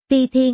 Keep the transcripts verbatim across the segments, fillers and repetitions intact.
Ti Thiên.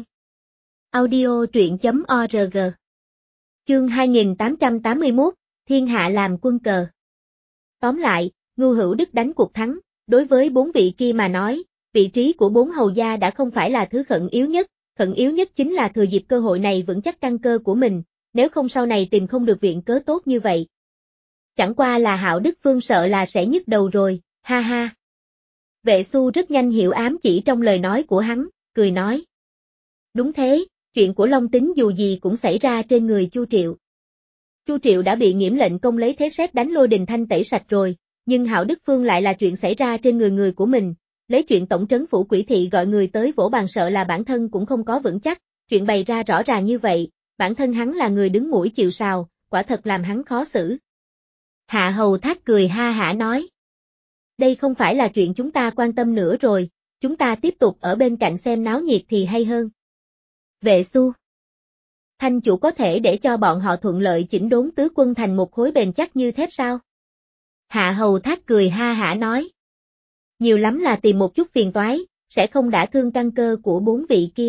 Audio truyện chấm org. Chương hai nghìn tám trăm tám mươi mốt, Thiên hạ làm quân cờ. Tóm lại, Ngưu Hữu Đức đánh cuộc thắng, đối với bốn vị kia mà nói, vị trí của bốn hầu gia đã không phải là thứ khẩn yếu nhất, khẩn yếu nhất chính là thừa dịp cơ hội này vững chắc căn cơ của mình, nếu không sau này tìm không được viện cớ tốt như vậy. Chẳng qua là Hạo Đức Phương sợ là sẽ nhức đầu rồi, ha ha. Vệ Xu rất nhanh hiểu ám chỉ trong lời nói của hắn, cười nói. Đúng thế, chuyện của Long Tính dù gì cũng xảy ra trên người Chu Triệu. Chu Triệu đã bị Nghiễm lệnh công lấy thế sét đánh Lôi Đình Thanh tẩy sạch rồi, nhưng Hạo Đức Phương lại là chuyện xảy ra trên người người của mình, lấy chuyện tổng trấn phủ Quỷ Thị gọi người tới vỗ bàn sợ là bản thân cũng không có vững chắc, chuyện bày ra rõ ràng như vậy, bản thân hắn là người đứng mũi chịu sào, quả thật làm hắn khó xử. Hạ Hầu Thác cười ha hả nói. Đây không phải là chuyện chúng ta quan tâm nữa rồi, chúng ta tiếp tục ở bên cạnh xem náo nhiệt thì hay hơn. Vệ Xu. Thanh chủ có thể để cho bọn họ thuận lợi chỉnh đốn tứ quân thành một khối bền chắc như thép sao? Hạ Hầu Thác cười ha hả nói. Nhiều lắm là tìm một chút phiền toái, sẽ không đả thương căn cơ của bốn vị kia.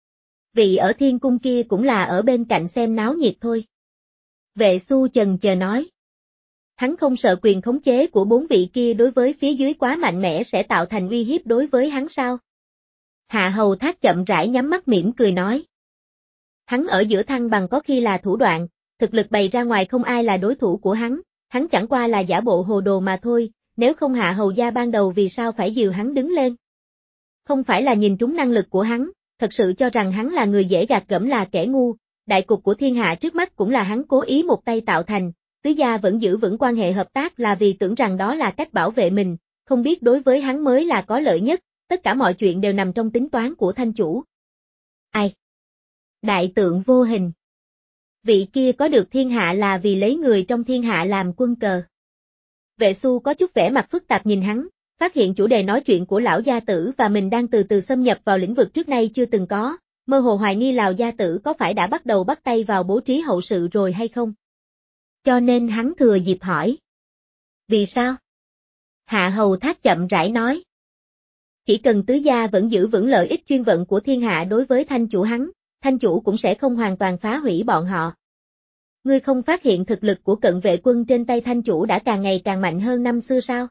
Vị ở thiên cung kia cũng là ở bên cạnh xem náo nhiệt thôi. Vệ Xu chần chờ nói. Hắn không sợ quyền khống chế của bốn vị kia đối với phía dưới quá mạnh mẽ sẽ tạo thành uy hiếp đối với hắn sao? Hạ Hầu Thác chậm rãi nhắm mắt mỉm cười nói. Hắn ở giữa thăng bằng có khi là thủ đoạn, thực lực bày ra ngoài không ai là đối thủ của hắn, hắn chẳng qua là giả bộ hồ đồ mà thôi, nếu không Hạ Hầu gia ban đầu vì sao phải dìu hắn đứng lên? Không phải là nhìn trúng năng lực của hắn, thật sự cho rằng hắn là người dễ gạt gẫm là kẻ ngu, đại cục của thiên hạ trước mắt cũng là hắn cố ý một tay tạo thành, tứ gia vẫn giữ vững quan hệ hợp tác là vì tưởng rằng đó là cách bảo vệ mình, không biết đối với hắn mới là có lợi nhất, tất cả mọi chuyện đều nằm trong tính toán của thanh chủ. Ai? Đại tượng vô hình. Vị kia có được thiên hạ là vì lấy người trong thiên hạ làm quân cờ. Vệ Xu có chút vẻ mặt phức tạp nhìn hắn, phát hiện chủ đề nói chuyện của lão gia tử và mình đang từ từ xâm nhập vào lĩnh vực trước nay chưa từng có, mơ hồ hoài nghi lão gia tử có phải đã bắt đầu bắt tay vào bố trí hậu sự rồi hay không. Cho nên hắn thừa dịp hỏi. Vì sao? Hạ Hầu Thác chậm rãi nói. Chỉ cần tứ gia vẫn giữ vững lợi ích chuyên vận của thiên hạ đối với thanh chủ hắn, thanh chủ cũng sẽ không hoàn toàn phá hủy bọn họ. Ngươi không phát hiện thực lực của cận vệ quân trên tay thanh chủ đã càng ngày càng mạnh hơn năm xưa sao?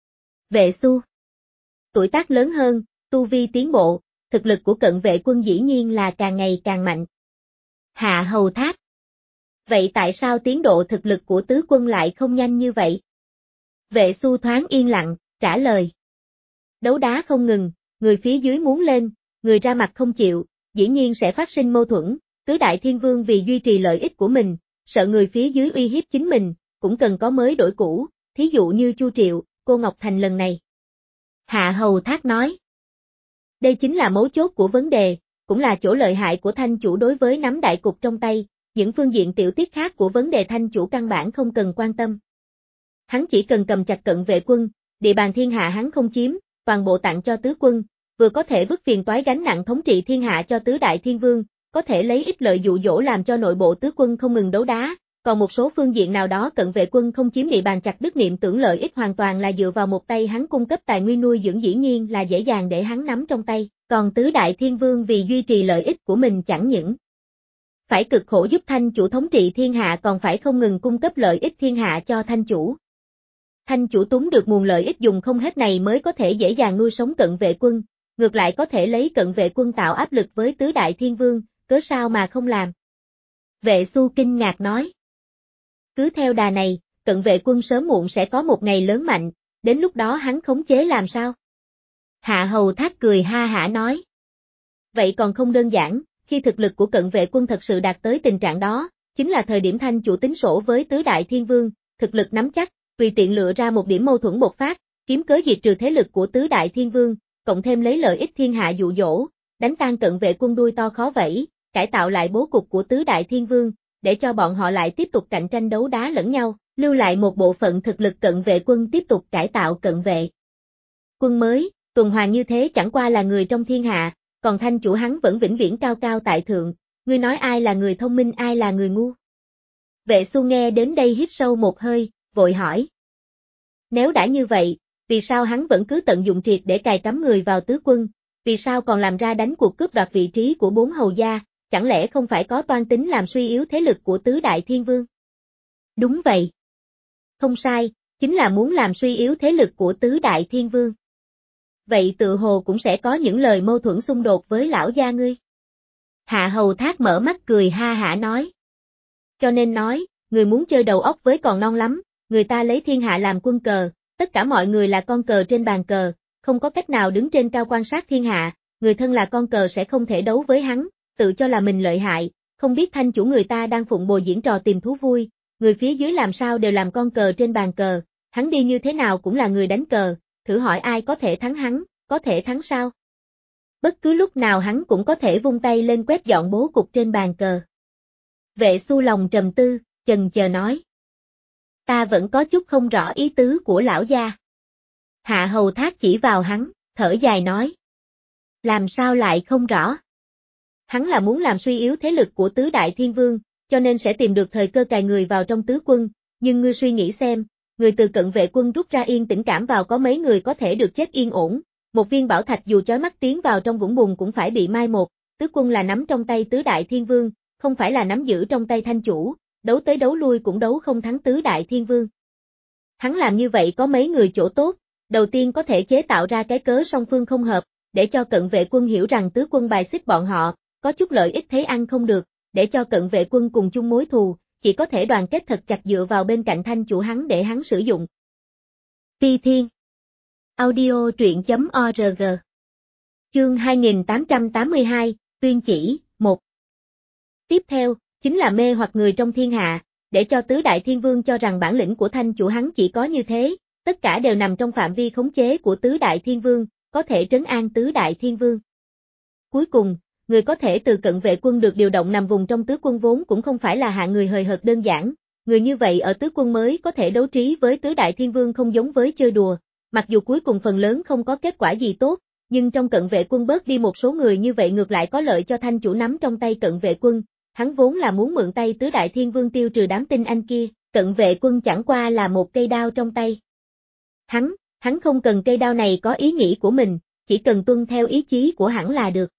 Vệ Xu. Tuổi tác lớn hơn, tu vi tiến bộ, thực lực của cận vệ quân dĩ nhiên là càng ngày càng mạnh. Hạ Hầu Thác. Vậy tại sao tiến độ thực lực của tứ quân lại không nhanh như vậy? Vệ Xu thoáng yên lặng, trả lời. Đấu đá không ngừng, người phía dưới muốn lên, người ra mặt không chịu, dĩ nhiên sẽ phát sinh mâu thuẫn, tứ đại thiên vương vì duy trì lợi ích của mình, sợ người phía dưới uy hiếp chính mình, cũng cần có mới đổi cũ, thí dụ như Chu Triệu, cô Ngọc Thành lần này. Hạ Hầu Thác nói. Đây chính là mấu chốt của vấn đề, cũng là chỗ lợi hại của thanh chủ đối với nắm đại cục trong tay, những phương diện tiểu tiết khác của vấn đề thanh chủ căn bản không cần quan tâm. Hắn chỉ cần cầm chặt cận vệ quân, địa bàn thiên hạ hắn không chiếm, toàn bộ tặng cho tứ quân, vừa có thể vứt phiền toái gánh nặng thống trị thiên hạ cho tứ đại thiên vương, có thể lấy ích lợi dụ dỗ làm cho nội bộ tứ quân không ngừng đấu đá, còn một số phương diện nào đó cận vệ quân không chiếm địa bàn chặt đứt niệm tưởng lợi ích hoàn toàn là dựa vào một tay hắn cung cấp tài nguyên nuôi dưỡng dĩ nhiên là dễ dàng để hắn nắm trong tay, còn tứ đại thiên vương vì duy trì lợi ích của mình chẳng những phải cực khổ giúp thanh chủ thống trị thiên hạ còn phải không ngừng cung cấp lợi ích thiên hạ cho thanh chủ. Thanh chủ túng được nguồn lợi ích dùng không hết này mới có thể dễ dàng nuôi sống cận vệ quân, ngược lại có thể lấy cận vệ quân tạo áp lực với tứ đại thiên vương, cớ sao mà không làm. Vệ Xu kinh ngạc nói. Cứ theo đà này, cận vệ quân sớm muộn sẽ có một ngày lớn mạnh, đến lúc đó hắn khống chế làm sao? Hạ Hầu Thác cười ha hả nói. Vậy còn không đơn giản, khi thực lực của cận vệ quân thật sự đạt tới tình trạng đó, chính là thời điểm thanh chủ tính sổ với tứ đại thiên vương, thực lực nắm chắc, tùy tiện lựa ra một điểm mâu thuẫn bộc phát, kiếm cớ diệt trừ thế lực của tứ đại thiên vương, cộng thêm lấy lợi ích thiên hạ dụ dỗ, đánh tan cận vệ quân đuôi to khó vẫy, cải tạo lại bố cục của tứ đại thiên vương, để cho bọn họ lại tiếp tục cạnh tranh đấu đá lẫn nhau, lưu lại một bộ phận thực lực cận vệ quân tiếp tục cải tạo cận vệ quân mới, tuần hoàn như thế chẳng qua là người trong thiên hạ, còn thanh chủ hắn vẫn vĩnh viễn cao cao tại thượng, ngươi nói ai là người thông minh ai là người ngu? Vệ Xu nghe đến đây hít sâu một hơi, vội hỏi. Nếu đã như vậy, vì sao hắn vẫn cứ tận dụng triệt để cài cắm người vào tứ quân, vì sao còn làm ra đánh cuộc cướp đoạt vị trí của bốn hầu gia, chẳng lẽ không phải có toan tính làm suy yếu thế lực của tứ đại thiên vương? Đúng vậy. Không sai, chính là muốn làm suy yếu thế lực của tứ đại thiên vương. Vậy tự hồ cũng sẽ có những lời mâu thuẫn xung đột với lão gia ngươi. Hạ Hầu Thác mở mắt cười ha hả nói. Cho nên nói, người muốn chơi đầu óc với còn non lắm, người ta lấy thiên hạ làm quân cờ, tất cả mọi người là con cờ trên bàn cờ, không có cách nào đứng trên cao quan sát thiên hạ, người thân là con cờ sẽ không thể đấu với hắn, tự cho là mình lợi hại, không biết thanh chủ người ta đang phụng bồi diễn trò tìm thú vui, người phía dưới làm sao đều làm con cờ trên bàn cờ, hắn đi như thế nào cũng là người đánh cờ, thử hỏi ai có thể thắng hắn, có thể thắng sao? Bất cứ lúc nào hắn cũng có thể vung tay lên quét dọn bố cục trên bàn cờ. Vệ Xu lòng trầm tư, chần chờ nói. Ta vẫn có chút không rõ ý tứ của lão gia. Hạ Hầu Thác chỉ vào hắn, thở dài nói. Làm sao lại không rõ? Hắn là muốn làm suy yếu thế lực của tứ đại thiên vương, cho nên sẽ tìm được thời cơ cài người vào trong tứ quân, nhưng ngươi suy nghĩ xem, người từ cận vệ quân rút ra yên tĩnh cảm vào có mấy người có thể được chết yên ổn, một viên bảo thạch dù chói mắt tiến vào trong vũng bùn cũng phải bị mai một, tứ quân là nắm trong tay tứ đại thiên vương, không phải là nắm giữ trong tay thanh chủ, đấu tới đấu lui cũng đấu không thắng tứ đại thiên vương. Hắn làm như vậy có mấy người chỗ tốt, đầu tiên có thể chế tạo ra cái cớ song phương không hợp, để cho cận vệ quân hiểu rằng tứ quân bài xích bọn họ, có chút lợi ích thế ăn không được, để cho cận vệ quân cùng chung mối thù, chỉ có thể đoàn kết thật chặt dựa vào bên cạnh thanh chủ hắn để hắn sử dụng. Ti Thiên Audio truyện.org Chương hai nghìn tám trăm tám mươi hai, Tuyên chỉ, một. Tiếp theo, chính là mê hoặc người trong thiên hạ, để cho tứ đại thiên vương cho rằng bản lĩnh của thanh chủ hắn chỉ có như thế, tất cả đều nằm trong phạm vi khống chế của tứ đại thiên vương, có thể trấn an tứ đại thiên vương. Cuối cùng, người có thể từ cận vệ quân được điều động nằm vùng trong tứ quân vốn cũng không phải là hạng người hời hợt đơn giản, người như vậy ở tứ quân mới có thể đấu trí với tứ đại thiên vương không giống với chơi đùa, mặc dù cuối cùng phần lớn không có kết quả gì tốt, nhưng trong cận vệ quân bớt đi một số người như vậy ngược lại có lợi cho thanh chủ nắm trong tay cận vệ quân, hắn vốn là muốn mượn tay tứ đại thiên vương tiêu trừ đám tinh anh kia, cận vệ quân chẳng qua là một cây đao trong tay. Hắn, hắn không cần cây đao này có ý nghĩ của mình, chỉ cần tuân theo ý chí của hắn là được.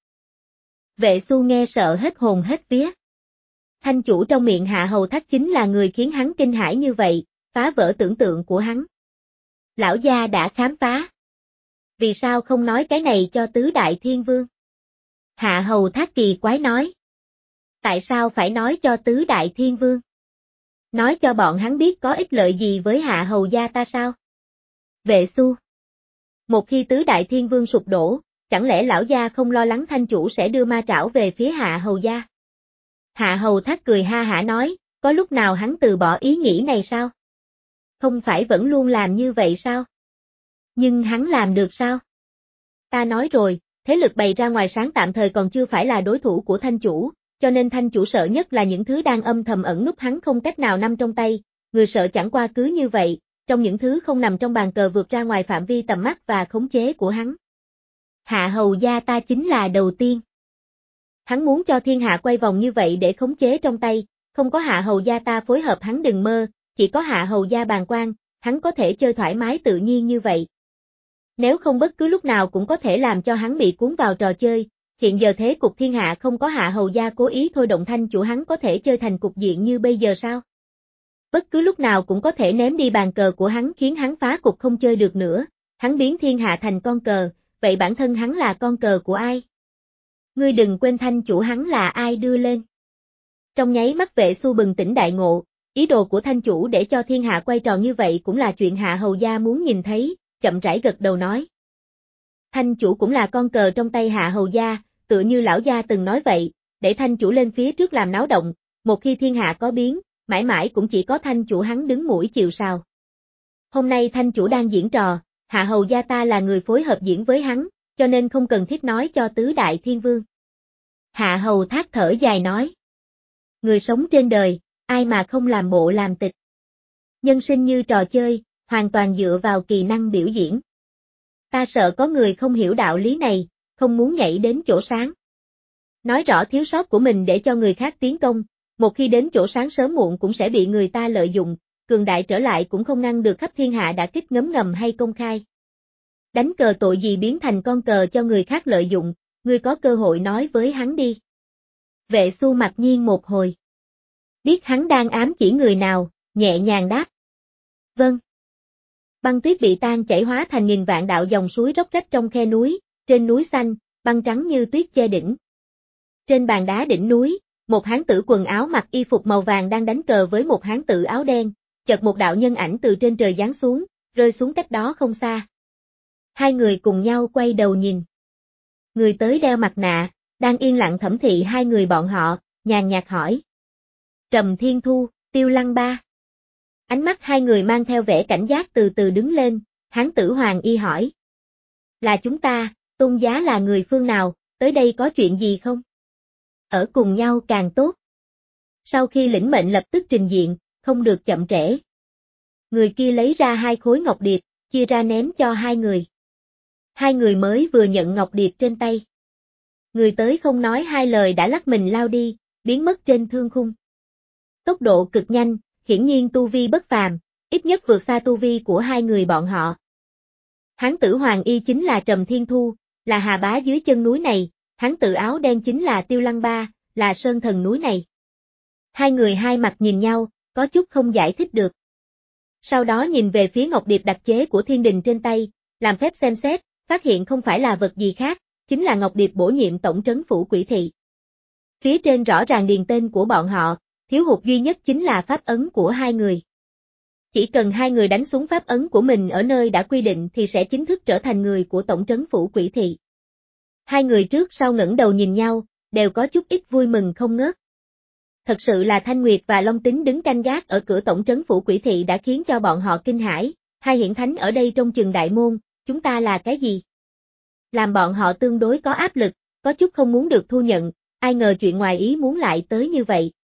Vệ Xu nghe sợ hết hồn hết vía. Thanh chủ trong miệng Hạ Hầu Thác chính là người khiến hắn kinh hãi như vậy, phá vỡ tưởng tượng của hắn. Lão gia đã khám phá. Vì sao không nói cái này cho tứ đại thiên vương? Hạ Hầu Thác kỳ quái nói. Tại sao phải nói cho tứ đại thiên vương? Nói cho bọn hắn biết có ích lợi gì với Hạ Hầu gia ta sao? Vệ Xu. Một khi tứ đại thiên vương sụp đổ, chẳng lẽ lão gia không lo lắng thanh chủ sẽ đưa ma trảo về phía Hạ Hầu gia? Hạ Hầu Thác cười ha hả nói, có lúc nào hắn từ bỏ ý nghĩ này sao? Không phải vẫn luôn làm như vậy sao? Nhưng hắn làm được sao? Ta nói rồi, thế lực bày ra ngoài sáng tạm thời còn chưa phải là đối thủ của thanh chủ, cho nên thanh chủ sợ nhất là những thứ đang âm thầm ẩn núp hắn không cách nào nắm trong tay, người sợ chẳng qua cứ như vậy, trong những thứ không nằm trong bàn cờ vượt ra ngoài phạm vi tầm mắt và khống chế của hắn. Hạ Hầu gia ta chính là đầu tiên. Hắn muốn cho thiên hạ quay vòng như vậy để khống chế trong tay, không có Hạ Hầu gia ta phối hợp hắn đừng mơ, chỉ có Hạ Hầu gia bàng quan, hắn có thể chơi thoải mái tự nhiên như vậy. Nếu không bất cứ lúc nào cũng có thể làm cho hắn bị cuốn vào trò chơi, hiện giờ thế cục thiên hạ không có Hạ Hầu gia cố ý thôi động thanh chủ hắn có thể chơi thành cục diện như bây giờ sao? Bất cứ lúc nào cũng có thể ném đi bàn cờ của hắn khiến hắn phá cục không chơi được nữa, hắn biến thiên hạ thành con cờ, vậy bản thân hắn là con cờ của ai? Ngươi đừng quên thanh chủ hắn là ai đưa lên. Trong nháy mắt Vệ Xu bừng tỉnh đại ngộ, ý đồ của thanh chủ để cho thiên hạ quay tròn như vậy cũng là chuyện Hạ Hầu gia muốn nhìn thấy, chậm rãi gật đầu nói. Thanh chủ cũng là con cờ trong tay Hạ Hầu gia, tựa như lão gia từng nói vậy, để thanh chủ lên phía trước làm náo động, một khi thiên hạ có biến, mãi mãi cũng chỉ có thanh chủ hắn đứng mũi chịu sào. Hôm nay thanh chủ đang diễn trò, Hạ Hầu gia ta là người phối hợp diễn với hắn, cho nên không cần thiết nói cho tứ đại thiên vương. Hạ Hầu Thác thở dài nói. Người sống trên đời, ai mà không làm bộ làm tịch. Nhân sinh như trò chơi, hoàn toàn dựa vào kỳ năng biểu diễn. Ta sợ có người không hiểu đạo lý này, không muốn nhảy đến chỗ sáng. Nói rõ thiếu sót của mình để cho người khác tiến công, một khi đến chỗ sáng sớm muộn cũng sẽ bị người ta lợi dụng, cường đại trở lại cũng không ngăn được khắp thiên hạ đã kích ngấm ngầm hay công khai. Đánh cờ tội gì biến thành con cờ cho người khác lợi dụng, ngươi có cơ hội nói với hắn đi. Vệ Xu mặc nhiên một hồi. Biết hắn đang ám chỉ người nào, nhẹ nhàng đáp. Vâng. Băng tuyết bị tan chảy hóa thành nghìn vạn đạo dòng suối róc rách trong khe núi, trên núi xanh, băng trắng như tuyết che đỉnh. Trên bàn đá đỉnh núi, một hán tử quần áo mặc y phục màu vàng đang đánh cờ với một hán tử áo đen, chợt một đạo nhân ảnh từ trên trời giáng xuống, rơi xuống cách đó không xa. Hai người cùng nhau quay đầu nhìn. Người tới đeo mặt nạ, đang yên lặng thẩm thị hai người bọn họ, nhàn nhạt hỏi. Trầm Thiên Thu, Tiêu Lăng Ba. Ánh mắt hai người mang theo vẻ cảnh giác từ từ đứng lên, hán tử Hoàng Y hỏi. Là chúng ta, Tôn giá là người phương nào, tới đây có chuyện gì không? Ở cùng nhau càng tốt. Sau khi lĩnh mệnh lập tức trình diện, không được chậm trễ. Người kia lấy ra hai khối ngọc điệp, chia ra ném cho hai người. Hai người mới vừa nhận ngọc điệp trên tay. Người tới không nói hai lời đã lắc mình lao đi, biến mất trên thương khung. Tốc độ cực nhanh, hiển nhiên tu vi bất phàm, ít nhất vượt xa tu vi của hai người bọn họ. Hán tử Hoàng Y chính là Trầm Thiên Thu, là hà bá dưới chân núi này, hán tử áo đen chính là Tiêu Lăng Ba, là sơn thần núi này. Hai người hai mặt nhìn nhau, có chút không giải thích được. Sau đó nhìn về phía ngọc điệp đặc chế của thiên đình trên tay, làm phép xem xét, phát hiện không phải là vật gì khác, chính là ngọc điệp bổ nhiệm tổng trấn phủ quỷ thị. Phía trên rõ ràng điền tên của bọn họ, thiếu hụt duy nhất chính là pháp ấn của hai người. Chỉ cần hai người đánh xuống pháp ấn của mình ở nơi đã quy định thì sẽ chính thức trở thành người của tổng trấn phủ quỷ thị. Hai người trước sau ngẩng đầu nhìn nhau, đều có chút ít vui mừng không ngớt. Thật sự là Thanh Nguyệt và Long Tính đứng canh gác ở cửa tổng trấn phủ quỷ thị đã khiến cho bọn họ kinh hãi, hai hiển thánh ở đây trong chừng đại môn, chúng ta là cái gì? Làm bọn họ tương đối có áp lực, có chút không muốn được thu nhận, ai ngờ chuyện ngoài ý muốn lại tới như vậy.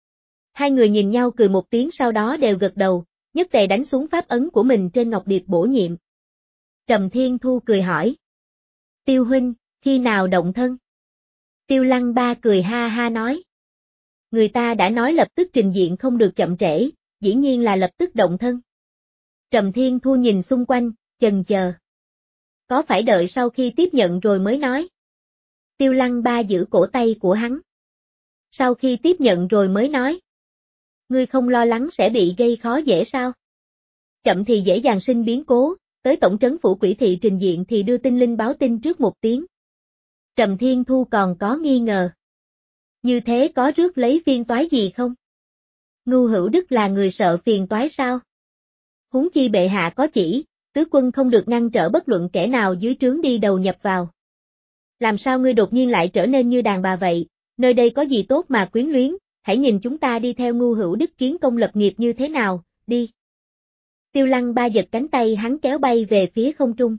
Hai người nhìn nhau cười một tiếng sau đó đều gật đầu, nhất tề đánh xuống pháp ấn của mình trên ngọc điệp bổ nhiệm. Trầm Thiên Thu cười hỏi. Tiêu huynh, khi nào động thân? Tiêu Lăng Ba cười ha ha nói. Người ta đã nói lập tức trình diện không được chậm trễ, dĩ nhiên là lập tức động thân. Trầm Thiên Thu nhìn xung quanh, chần chờ. Có phải đợi sau khi tiếp nhận rồi mới nói? Tiêu Lăng Ba giữ cổ tay của hắn. Sau khi tiếp nhận rồi mới nói. Ngươi không lo lắng sẽ bị gây khó dễ sao? Chậm thì dễ dàng sinh biến cố, tới tổng trấn phủ quỷ thị trình diện thì đưa tinh linh báo tin trước một tiếng. Trầm Thiên Thu còn có nghi ngờ. Như thế có rước lấy phiền toái gì không? Ngưu Hữu Đức là người sợ phiền toái sao? Huống chi bệ hạ có chỉ, tứ quân không được ngăn trở bất luận kẻ nào dưới trướng đi đầu nhập vào. Làm sao ngươi đột nhiên lại trở nên như đàn bà vậy, nơi đây có gì tốt mà quyến luyến, hãy nhìn chúng ta đi theo Ngưu Hữu Đức kiến công lập nghiệp như thế nào, đi. Tiêu Lăng Ba giật cánh tay hắn kéo bay về phía không trung.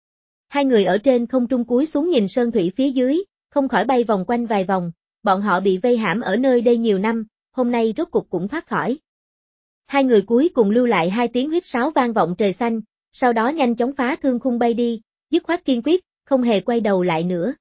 Hai người ở trên không trung cúi xuống nhìn sơn thủy phía dưới, không khỏi bay vòng quanh vài vòng, bọn họ bị vây hãm ở nơi đây nhiều năm, hôm nay rốt cục cũng thoát khỏi. Hai người cuối cùng lưu lại hai tiếng huýt sáo vang vọng trời xanh, sau đó nhanh chóng phá thương khung bay đi, dứt khoát kiên quyết, không hề quay đầu lại nữa.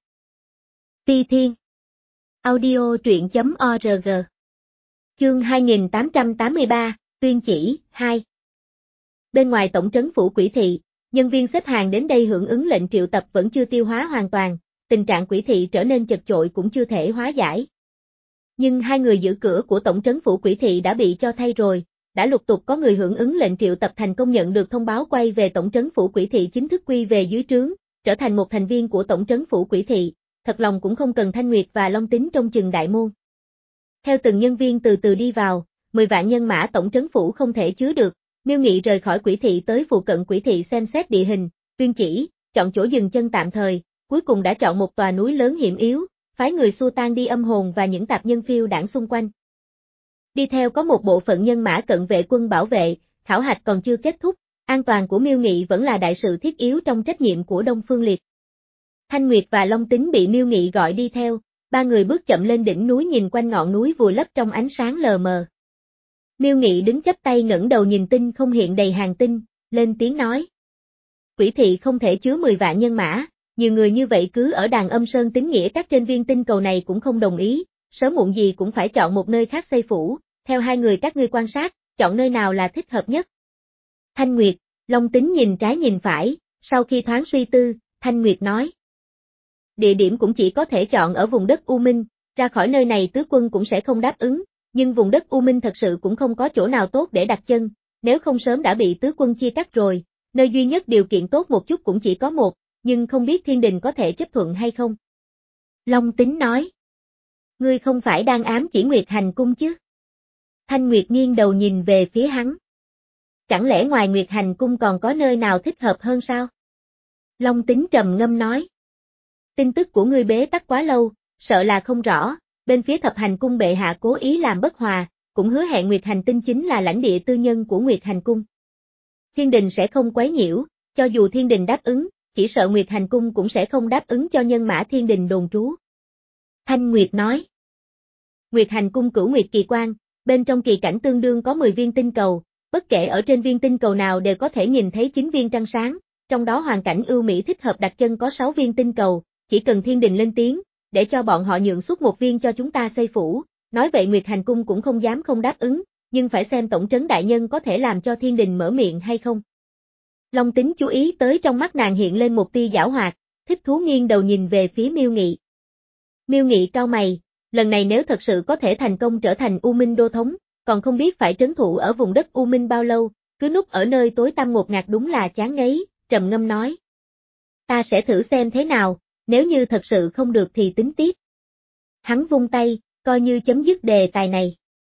Ti Thiên Audio truyện chấm org Chương hai nghìn tám trăm tám mươi ba, Tuyên chỉ, hai. Bên ngoài tổng trấn phủ quỷ thị, nhân viên xếp hàng đến đây hưởng ứng lệnh triệu tập vẫn chưa tiêu hóa hoàn toàn, tình trạng quỷ thị trở nên chật chội cũng chưa thể hóa giải. Nhưng hai người giữ cửa của tổng trấn phủ quỷ thị đã bị cho thay rồi, đã lục tục có người hưởng ứng lệnh triệu tập thành công nhận được thông báo quay về tổng trấn phủ quỷ thị chính thức quy về dưới trướng, trở thành một thành viên của tổng trấn phủ quỷ thị, thật lòng cũng không cần Thanh Nguyệt và Long Tính trong chừng đại môn. Theo từng nhân viên từ từ đi vào, mười vạn nhân mã tổng trấn phủ không thể chứa được, Miêu Nghị rời khỏi quỷ thị tới phụ cận quỷ thị xem xét địa hình, tuyên chỉ, chọn chỗ dừng chân tạm thời, cuối cùng đã chọn một tòa núi lớn hiểm yếu, phái người xua tan đi âm hồn và những tạp nhân phiêu đảng xung quanh. Đi theo có một bộ phận nhân mã cận vệ quân bảo vệ, khảo hạch còn chưa kết thúc, an toàn của Miêu Nghị vẫn là đại sự thiết yếu trong trách nhiệm của Đông Phương Liệt. Thanh Nguyệt và Long Tính bị Miêu Nghị gọi đi theo, ba người bước chậm lên đỉnh núi nhìn quanh ngọn núi vùi lấp trong ánh sáng lờ mờ. Miêu Nghị đứng chắp tay ngẩng đầu nhìn tinh không hiện đầy hàng tinh, lên tiếng nói. Quỷ thị không thể chứa mười vạn nhân mã, nhiều người như vậy cứ ở Đàn Âm Sơn tín nghĩa các trên viên tinh cầu này cũng không đồng ý, sớm muộn gì cũng phải chọn một nơi khác xây phủ, theo hai người các ngươi quan sát, chọn nơi nào là thích hợp nhất. Thanh Nguyệt, Long Tính nhìn trái nhìn phải, Sau khi thoáng suy tư, Thanh Nguyệt nói. Địa điểm cũng chỉ có thể chọn ở vùng đất U Minh, ra khỏi nơi này tứ quân cũng sẽ không đáp ứng, nhưng vùng đất U Minh thật sự cũng không có chỗ nào tốt để đặt chân, nếu không sớm đã bị tứ quân chia cắt rồi, nơi duy nhất điều kiện tốt một chút cũng chỉ có một, nhưng không biết thiên đình có thể chấp thuận hay không. Long Tính nói. Ngươi không phải đang ám chỉ Nguyệt Hành Cung chứ? Thanh Nguyệt nghiêng đầu nhìn về phía hắn. Chẳng lẽ ngoài Nguyệt Hành Cung còn có nơi nào thích hợp hơn sao? Long Tính trầm ngâm nói. Tin tức của ngươi bế tắc quá lâu, sợ là không rõ, bên phía Thập Hành Cung bệ hạ cố ý làm bất hòa, cũng hứa hẹn Nguyệt Hành Tinh chính là lãnh địa tư nhân của Nguyệt Hành Cung. Thiên đình sẽ không quấy nhiễu, cho dù thiên đình đáp ứng, chỉ sợ Nguyệt Hành Cung cũng sẽ không đáp ứng cho nhân mã thiên đình đồn trú. Thanh Nguyệt nói. Nguyệt Hành Cung Cửu Nguyệt kỳ quan, bên trong kỳ cảnh tương đương có mười viên tinh cầu, bất kể ở trên viên tinh cầu nào đều có thể nhìn thấy chín viên trăng sáng, trong đó hoàn cảnh ưu mỹ thích hợp đặt chân có sáu viên tinh cầu, chỉ cần thiên đình lên tiếng, để cho bọn họ nhượng suốt một viên cho chúng ta xây phủ, nói vậy Nguyệt Hành Cung cũng không dám không đáp ứng, nhưng phải xem tổng trấn đại nhân có thể làm cho thiên đình mở miệng hay không. Long Tính chú ý tới trong mắt nàng hiện lên một tia giảo hoạt, thích thú nghiêng đầu nhìn về phía Miêu Nghị. Miêu Nghị cau mày, lần này nếu thật sự có thể thành công trở thành U Minh đô thống, còn không biết phải trấn thủ ở vùng đất U Minh bao lâu, cứ núp ở nơi tối tăm ngột ngạt đúng là chán ngấy, trầm ngâm nói. Ta sẽ thử xem thế nào, nếu như thật sự không được thì tính tiếp. Hắn vung tay, coi như chấm dứt đề tài này.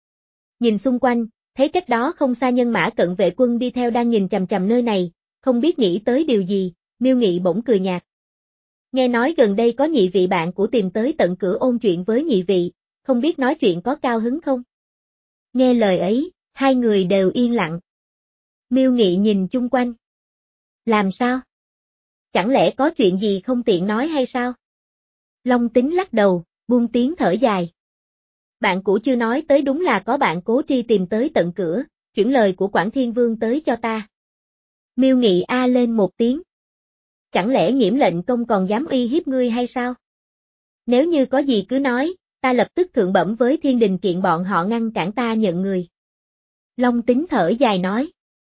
Nhìn xung quanh, thấy cách đó không xa nhân mã cận vệ quân đi theo đang nhìn chằm chằm nơi này, không biết nghĩ tới điều gì, Miêu Nghị bỗng cười nhạt. Nghe nói gần đây có nhị vị bạn của tìm tới tận cửa ôn chuyện với nhị vị, không biết nói chuyện có cao hứng không? Nghe lời ấy, hai người đều yên lặng. Miêu Nghị nhìn chung quanh. Làm sao? Chẳng lẽ có chuyện gì không tiện nói hay sao? Long Tính lắc đầu, buông tiếng thở dài. Bạn cũ chưa nói tới đúng là có bạn cố tri tìm tới tận cửa, chuyển lời của Quảng Thiên Vương tới cho ta. Miêu Nghị a lên một tiếng. Chẳng lẽ Nghiễm lệnh công còn dám uy hiếp ngươi hay sao? Nếu như có gì cứ nói, ta lập tức thượng bẩm với thiên đình kiện bọn họ ngăn cản ta nhận người. Long Tính thở dài nói.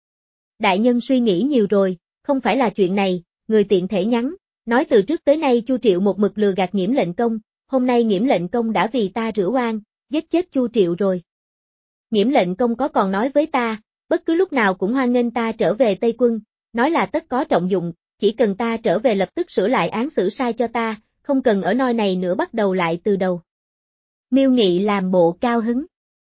Đại nhân suy nghĩ nhiều rồi, không phải là chuyện này, người tiện thể nhắn, nói từ trước tới nay Chu Triệu một mực lừa gạt Nghiễm lệnh công, hôm nay Nghiễm lệnh công đã vì ta rửa oan, giết chết Chu Triệu rồi. Nghiễm lệnh công có còn nói với ta, bất cứ lúc nào cũng hoan nghênh ta trở về Tây Quân, nói là tất có trọng dụng, chỉ cần ta trở về lập tức sửa lại án xử sai cho ta, không cần ở nơi này nữa bắt đầu lại từ đầu. Miêu Nghị làm bộ cao hứng.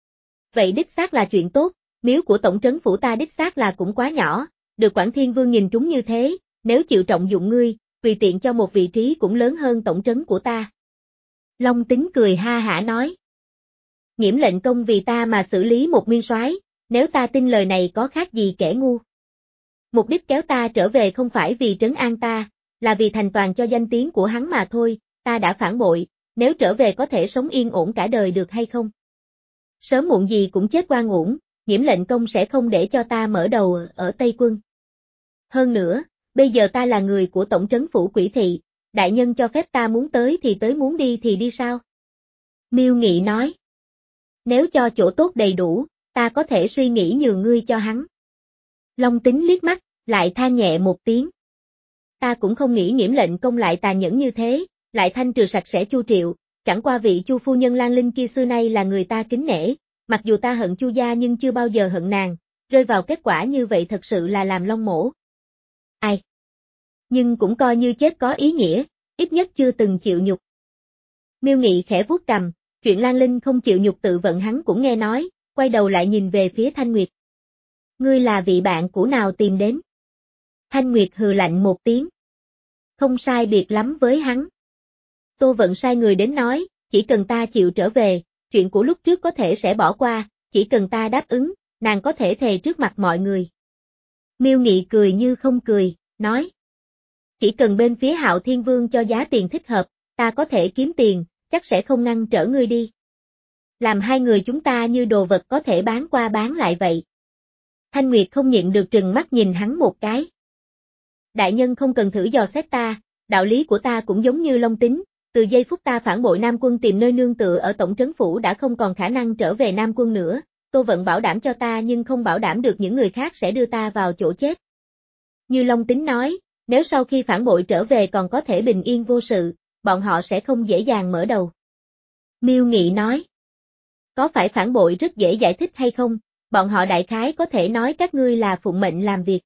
Vậy đích xác là chuyện tốt, miếu của tổng trấn phủ ta đích xác là cũng quá nhỏ, được Quảng Thiên Vương nhìn trúng như thế, nếu chịu trọng dụng ngươi, tùy tiện cho một vị trí cũng lớn hơn tổng trấn của ta. Long Tính cười ha hả nói. Nghiễm lệnh công vì ta mà xử lý một nguyên soái, nếu ta tin lời này có khác gì kẻ ngu. Mục đích kéo ta trở về không phải vì trấn an ta, là vì thành toàn cho danh tiếng của hắn mà thôi, ta đã phản bội, nếu trở về có thể sống yên ổn cả đời được hay không? Sớm muộn gì cũng chết oan uổng, Nghiễm lệnh công sẽ không để cho ta mở đầu ở Tây Quân. Hơn nữa, bây giờ ta là người của tổng trấn phủ Quỷ Thị, đại nhân cho phép ta muốn tới thì tới muốn đi thì đi sao? Miêu Nghị nói. Nếu cho chỗ tốt đầy đủ, ta có thể suy nghĩ nhường ngươi cho hắn. Long Tính liếc mắt, lại than nhẹ một tiếng. Ta cũng không nghĩ Nghiễm lệnh công lại tàn nhẫn như thế, lại thanh trừ sạch sẽ Chu Triệu, chẳng qua vị Chu phu nhân Lan Linh kia xưa nay là người ta kính nể, mặc dù ta hận Chu gia nhưng chưa bao giờ hận nàng, rơi vào kết quả như vậy thật sự là làm long mổ. Ai? Nhưng cũng coi như chết có ý nghĩa, ít nhất chưa từng chịu nhục. Miêu Nghị khẽ vuốt cằm, chuyện Lan Linh không chịu nhục tự vận hắn cũng nghe nói, quay đầu lại nhìn về phía Thanh Nguyệt. Ngươi là vị bạn cũ nào tìm đến? Thanh Nguyệt hừ lạnh một tiếng. Không sai biệt lắm với hắn. Tô Vận sai người đến nói, chỉ cần ta chịu trở về, chuyện của lúc trước có thể sẽ bỏ qua, chỉ cần ta đáp ứng, nàng có thể thề trước mặt mọi người. Miêu Nghị cười như không cười, nói. Chỉ cần bên phía Hạo Thiên Vương cho giá tiền thích hợp, ta có thể kiếm tiền, chắc sẽ không ngăn trở ngươi đi. Làm hai người chúng ta như đồ vật có thể bán qua bán lại vậy. Thanh Nguyệt không nhịn được trừng mắt nhìn hắn một cái. Đại nhân không cần thử dò xét ta, đạo lý của ta cũng giống như Long Tính, từ giây phút ta phản bội Nam Quân tìm nơi nương tựa ở tổng trấn phủ đã không còn khả năng trở về Nam Quân nữa, Tô Vận bảo đảm cho ta nhưng không bảo đảm được những người khác sẽ đưa ta vào chỗ chết. Như Long Tính nói, Nếu sau khi phản bội trở về còn có thể bình yên vô sự, bọn họ sẽ không dễ dàng mở đầu. Miêu Nghị nói. Có phải phản bội rất dễ giải thích hay không, bọn họ đại khái có thể nói các ngươi là phụng mệnh làm việc.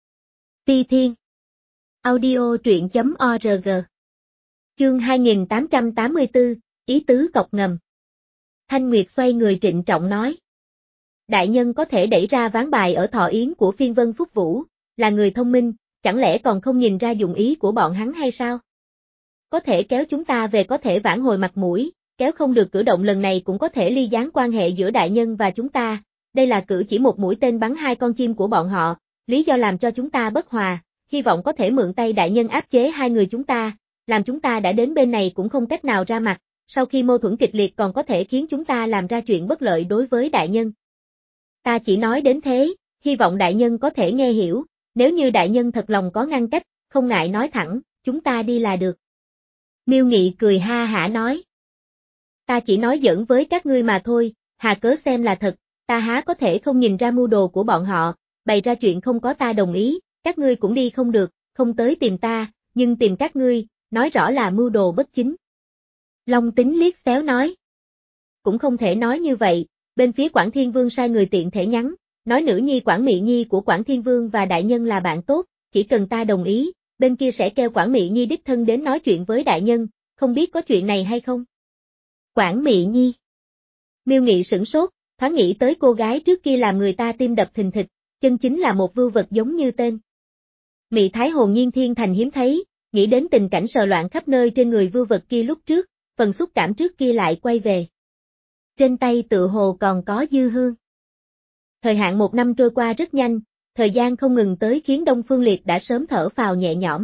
Ti Thiên. Audio truyện chấm org. Chương hai nghìn tám trăm tám mươi tư, ý tứ cọc ngầm. Thanh Nguyệt xoay người trịnh trọng nói. Đại nhân có thể đẩy ra ván bài ở thọ yến của phiên vân Phúc Vũ, là người thông minh, chẳng lẽ còn không nhìn ra dụng ý của bọn hắn hay sao? Có thể kéo chúng ta về có thể vãn hồi mặt mũi, kéo không được cử động lần này cũng có thể ly gián quan hệ giữa đại nhân và chúng ta, đây là cử chỉ một mũi tên bắn hai con chim của bọn họ, lý do làm cho chúng ta bất hòa, hy vọng có thể mượn tay đại nhân áp chế hai người chúng ta, làm chúng ta đã đến bên này cũng không cách nào ra mặt, sau khi mâu thuẫn kịch liệt còn có thể khiến chúng ta làm ra chuyện bất lợi đối với đại nhân. Ta chỉ nói đến thế, hy vọng đại nhân có thể nghe hiểu, nếu như đại nhân thật lòng có ngăn cách, không ngại nói thẳng, chúng ta đi là được. Miêu Nghị cười ha hả nói. Ta chỉ nói giỡn với các ngươi mà thôi, hà cớ xem là thật, ta há có thể không nhìn ra mưu đồ của bọn họ, bày ra chuyện không có ta đồng ý, các ngươi cũng đi không được, không tới tìm ta, nhưng tìm các ngươi, nói rõ là mưu đồ bất chính. Long Tính liếc xéo nói. Cũng không thể nói như vậy, bên phía Quảng Thiên Vương sai người tiện thể nhắn, nói nữ nhi Quảng Mị Nhi của Quảng Thiên Vương và đại nhân là bạn tốt, chỉ cần ta đồng ý, bên kia sẽ kêu Quảng Mị Nhi đích thân đến nói chuyện với đại nhân, không biết có chuyện này hay không? Quảng Mị Nhi. Miêu Nghị sửng sốt, thoáng nghĩ tới cô gái trước kia làm người ta tim đập thình thịch, chân chính là một vưu vật giống như tên. Mị Thái hồn nhiên thiên thành hiếm thấy, nghĩ đến tình cảnh sờ loạn khắp nơi trên người vưu vật kia lúc trước, phần xúc cảm trước kia lại quay về. Trên tay tự hồ còn có dư hương. Thời hạn một năm trôi qua rất nhanh, thời gian không ngừng tới khiến Đông Phương Liệt đã sớm thở phào nhẹ nhõm.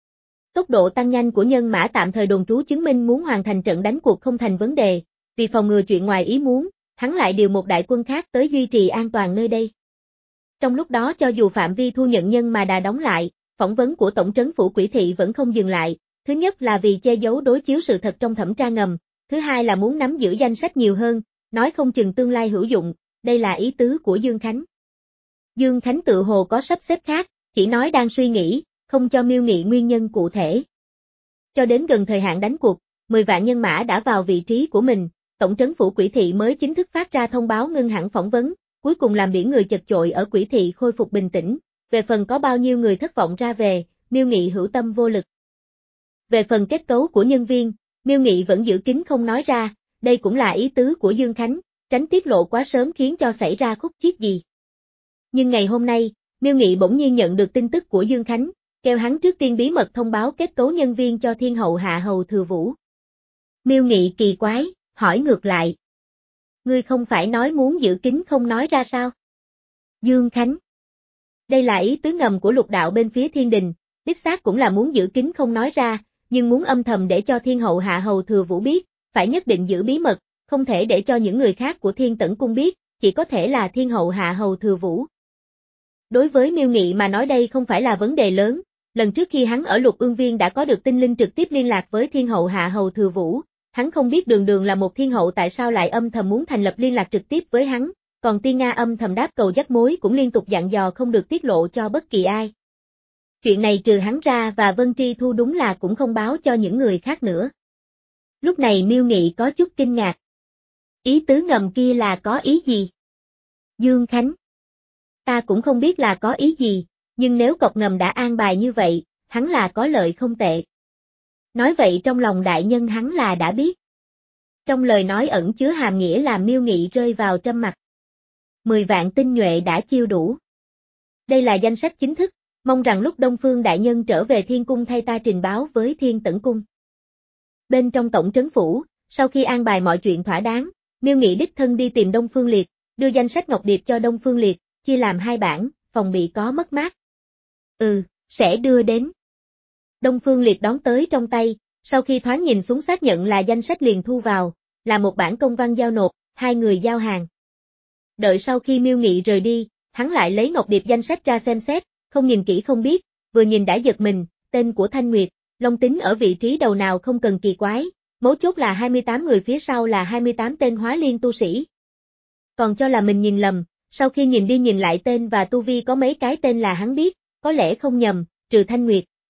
Tốc độ tăng nhanh của nhân mã tạm thời đồn trú chứng minh muốn hoàn thành trận đánh cuộc không thành vấn đề, vì phòng ngừa chuyện ngoài ý muốn, hắn lại điều một đại quân khác tới duy trì an toàn nơi đây. Trong lúc đó cho dù phạm vi thu nhận nhân mà đà đóng lại, phỏng vấn của Tổng trấn phủ Quỷ Thị vẫn không dừng lại, thứ nhất là vì che giấu đối chiếu sự thật trong thẩm tra ngầm, thứ hai là muốn nắm giữ danh sách nhiều hơn, nói không chừng tương lai hữu dụng, đây là ý tứ của Dương Khánh. Dương Khánh tự hồ có sắp xếp khác, chỉ nói đang suy nghĩ, không cho Miêu Nghị nguyên nhân cụ thể. Cho đến gần thời hạn đánh cuộc, mười vạn nhân mã đã vào vị trí của mình, Tổng trấn phủ Quỷ Thị mới chính thức phát ra thông báo ngưng hẳn phỏng vấn, cuối cùng làm biển người chật chội ở Quỷ Thị khôi phục bình tĩnh, về phần có bao nhiêu người thất vọng ra về, Miêu Nghị hữu tâm vô lực. Về phần kết cấu của nhân viên, Miêu Nghị vẫn giữ kín không nói ra, đây cũng là ý tứ của Dương Khánh, tránh tiết lộ quá sớm khiến cho xảy ra khúc chiết gì. Nhưng ngày hôm nay, Miêu Nghị bỗng nhiên nhận được tin tức của Dương Khánh, kêu hắn trước tiên bí mật thông báo kết cấu nhân viên cho Thiên hậu Hạ hầu Thừa Vũ. Miêu Nghị kỳ quái, hỏi ngược lại. Ngươi không phải nói muốn giữ kín không nói ra sao? Dương Khánh. Đây là ý tứ ngầm của lục đạo bên phía thiên đình, đích xác cũng là muốn giữ kín không nói ra, nhưng muốn âm thầm để cho Thiên hậu Hạ hầu Thừa Vũ biết, phải nhất định giữ bí mật, không thể để cho những người khác của Thiên Tẩn Cung biết, chỉ có thể là Thiên hậu Hạ hầu Thừa Vũ. Đối với Miêu Nghị mà nói đây không phải là vấn đề lớn, lần trước khi hắn ở Lục Ương Viên đã có được tinh linh trực tiếp liên lạc với Thiên hậu Hạ hầu Thừa Vũ, hắn không biết đường đường là một thiên hậu tại sao lại âm thầm muốn thành lập liên lạc trực tiếp với hắn, còn Tiên Nga âm thầm đáp cầu dắt mối cũng liên tục dặn dò không được tiết lộ cho bất kỳ ai. Chuyện này trừ hắn ra và Vân Tri Thu đúng là cũng không báo cho những người khác nữa. Lúc này Miêu Nghị có chút kinh ngạc. Ý tứ ngầm kia là có ý gì? Dương Khánh. Ta cũng không biết là có ý gì, nhưng nếu cọc ngầm đã an bài như vậy, hắn là có lợi không tệ. Nói vậy trong lòng đại nhân hắn là đã biết. Trong lời nói ẩn chứa hàm nghĩa làm Miêu Nghị rơi vào trầm mặc. Mười vạn tinh nhuệ đã chiêu đủ. Đây là danh sách chính thức, mong rằng lúc Đông Phương đại nhân trở về Thiên Cung thay ta trình báo với Thiên Tẩn Cung. Bên trong tổng trấn phủ, sau khi an bài mọi chuyện thỏa đáng, Miêu Nghị đích thân đi tìm Đông Phương Liệt, đưa danh sách ngọc điệp cho Đông Phương Liệt, chia làm hai bản, phòng bị có mất mát. Ừ, sẽ đưa đến. Đông Phương Liệt đón tới trong tay, sau khi thoáng nhìn xuống xác nhận là danh sách liền thu vào, là một bản công văn giao nộp, hai người giao hàng. Đợi sau khi Miêu Nghị rời đi, hắn lại lấy ngọc điệp danh sách ra xem xét, không nhìn kỹ không biết, vừa nhìn đã giật mình, tên của Thanh Nguyệt, Long Tính ở vị trí đầu nào không cần kỳ quái, mấu chốt là hai mươi tám người phía sau là hai mươi tám tên hóa liên tu sĩ. Còn cho là mình nhìn lầm, sau khi nhìn đi nhìn lại tên và tu vi có mấy cái tên là hắn biết, có lẽ không nhầm, trừ Thanh Nguyệt,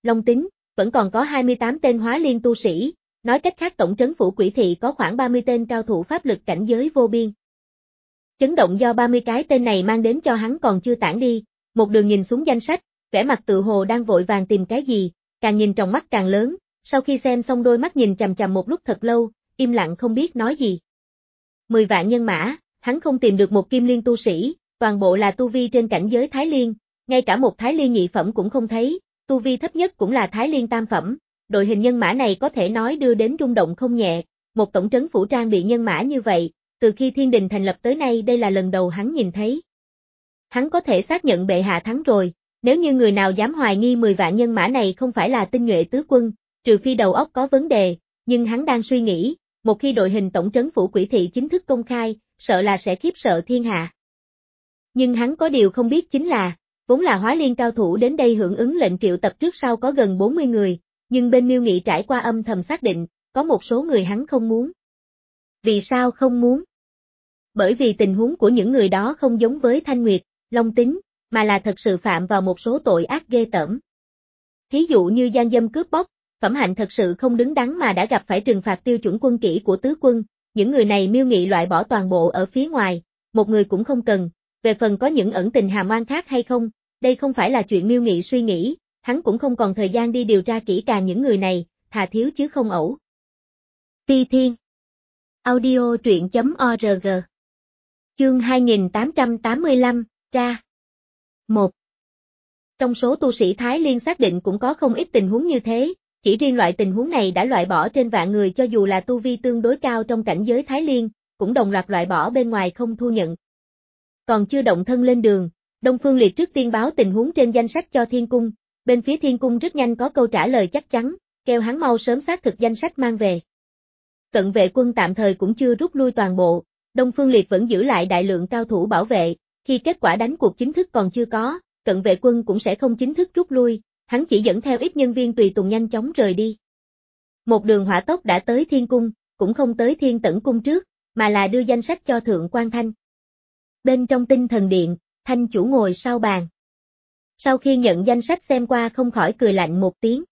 Long Tính, vẫn còn có hai mươi tám tên hóa liên tu sĩ, nói cách khác tổng trấn phủ Quỷ Thị có khoảng ba mươi tên cao thủ pháp lực cảnh giới vô biên. Chấn động do ba mươi cái tên này mang đến cho hắn còn chưa tản đi, một đường nhìn xuống danh sách, vẻ mặt tự hồ đang vội vàng tìm cái gì, càng nhìn trong mắt càng lớn, sau khi xem xong đôi mắt nhìn chằm chằm một lúc thật lâu, im lặng không biết nói gì. Mười vạn nhân mã, hắn không tìm được một kim liên tu sĩ, toàn bộ là tu vi trên cảnh giới Thái Liên, ngay cả một Thái Liên nhị phẩm cũng không thấy, tu vi thấp nhất cũng là Thái Liên tam phẩm, đội hình nhân mã này có thể nói đưa đến rung động không nhẹ, một tổng trấn phủ trang bị nhân mã như vậy, từ khi thiên đình thành lập tới nay đây là lần đầu hắn nhìn thấy. Hắn có thể xác nhận bệ hạ thắng rồi, nếu như người nào dám hoài nghi mười vạn nhân mã này không phải là tinh nhuệ tứ quân, trừ phi đầu óc có vấn đề, nhưng hắn đang suy nghĩ, một khi đội hình tổng trấn phủ Quỷ Thị chính thức công khai, sợ là sẽ khiếp sợ thiên hạ. Nhưng hắn có điều không biết chính là, vốn là hóa liên cao thủ đến đây hưởng ứng lệnh triệu tập trước sau có gần bốn mươi người, nhưng bên Miêu Nghị trải qua âm thầm xác định, có một số người hắn không muốn. Vì sao không muốn? Bởi vì tình huống của những người đó không giống với Thanh Nguyệt, Long Tính, mà là thật sự phạm vào một số tội ác ghê tởm. Thí dụ như gian dâm cướp bóc, phẩm hạnh thật sự không đứng đắn mà đã gặp phải trừng phạt tiêu chuẩn quân kỷ của tứ quân, những người này Miêu Nghị loại bỏ toàn bộ ở phía ngoài, một người cũng không cần, về phần có những ẩn tình hàm oan khác hay không, đây không phải là chuyện Miêu Nghị suy nghĩ, hắn cũng không còn thời gian đi điều tra kỹ càng những người này, thà thiếu chứ không ẩu. Ti Thiên Audio truyện chấm org Chương hai nghìn tám trăm tám mươi lăm, tra một. Trong số tu sĩ Thái Liên xác định cũng có không ít tình huống như thế, chỉ riêng loại tình huống này đã loại bỏ trên vạn người cho dù là tu vi tương đối cao trong cảnh giới Thái Liên, cũng đồng loạt loại bỏ bên ngoài không thu nhận. Còn chưa động thân lên đường, Đông Phương Liệt trước tiên báo tình huống trên danh sách cho Thiên Cung, bên phía Thiên Cung rất nhanh có câu trả lời chắc chắn, kêu hắn mau sớm xác thực danh sách mang về. Cận vệ quân tạm thời cũng chưa rút lui toàn bộ, Đông Phương Liệt vẫn giữ lại đại lượng cao thủ bảo vệ, khi kết quả đánh cuộc chính thức còn chưa có, cận vệ quân cũng sẽ không chính thức rút lui, hắn chỉ dẫn theo ít nhân viên tùy tùng nhanh chóng rời đi. Một đường hỏa tốc đã tới Thiên Cung, cũng không tới Thiên Tẩn Cung trước, mà là đưa danh sách cho Thượng Quan Thanh. Bên trong Tinh Thần Điện, Thanh chủ ngồi sau bàn. Sau khi nhận danh sách xem qua không khỏi cười lạnh một tiếng.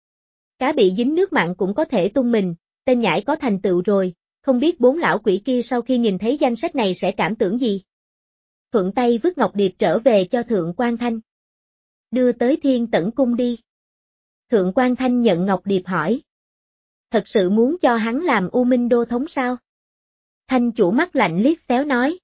Cá bị dính nước mặn cũng có thể tung mình, tên nhãi có thành tựu rồi, không biết bốn lão quỷ kia sau khi nhìn thấy danh sách này sẽ cảm tưởng gì. Thuận tay vứt ngọc điệp trở về cho Thượng Quan Thanh. Đưa tới Thiên Tẩn Cung đi. Thượng Quan Thanh nhận ngọc điệp hỏi. Thật sự muốn cho hắn làm U Minh Đô thống sao? Thanh chủ mắt lạnh liếc xéo nói.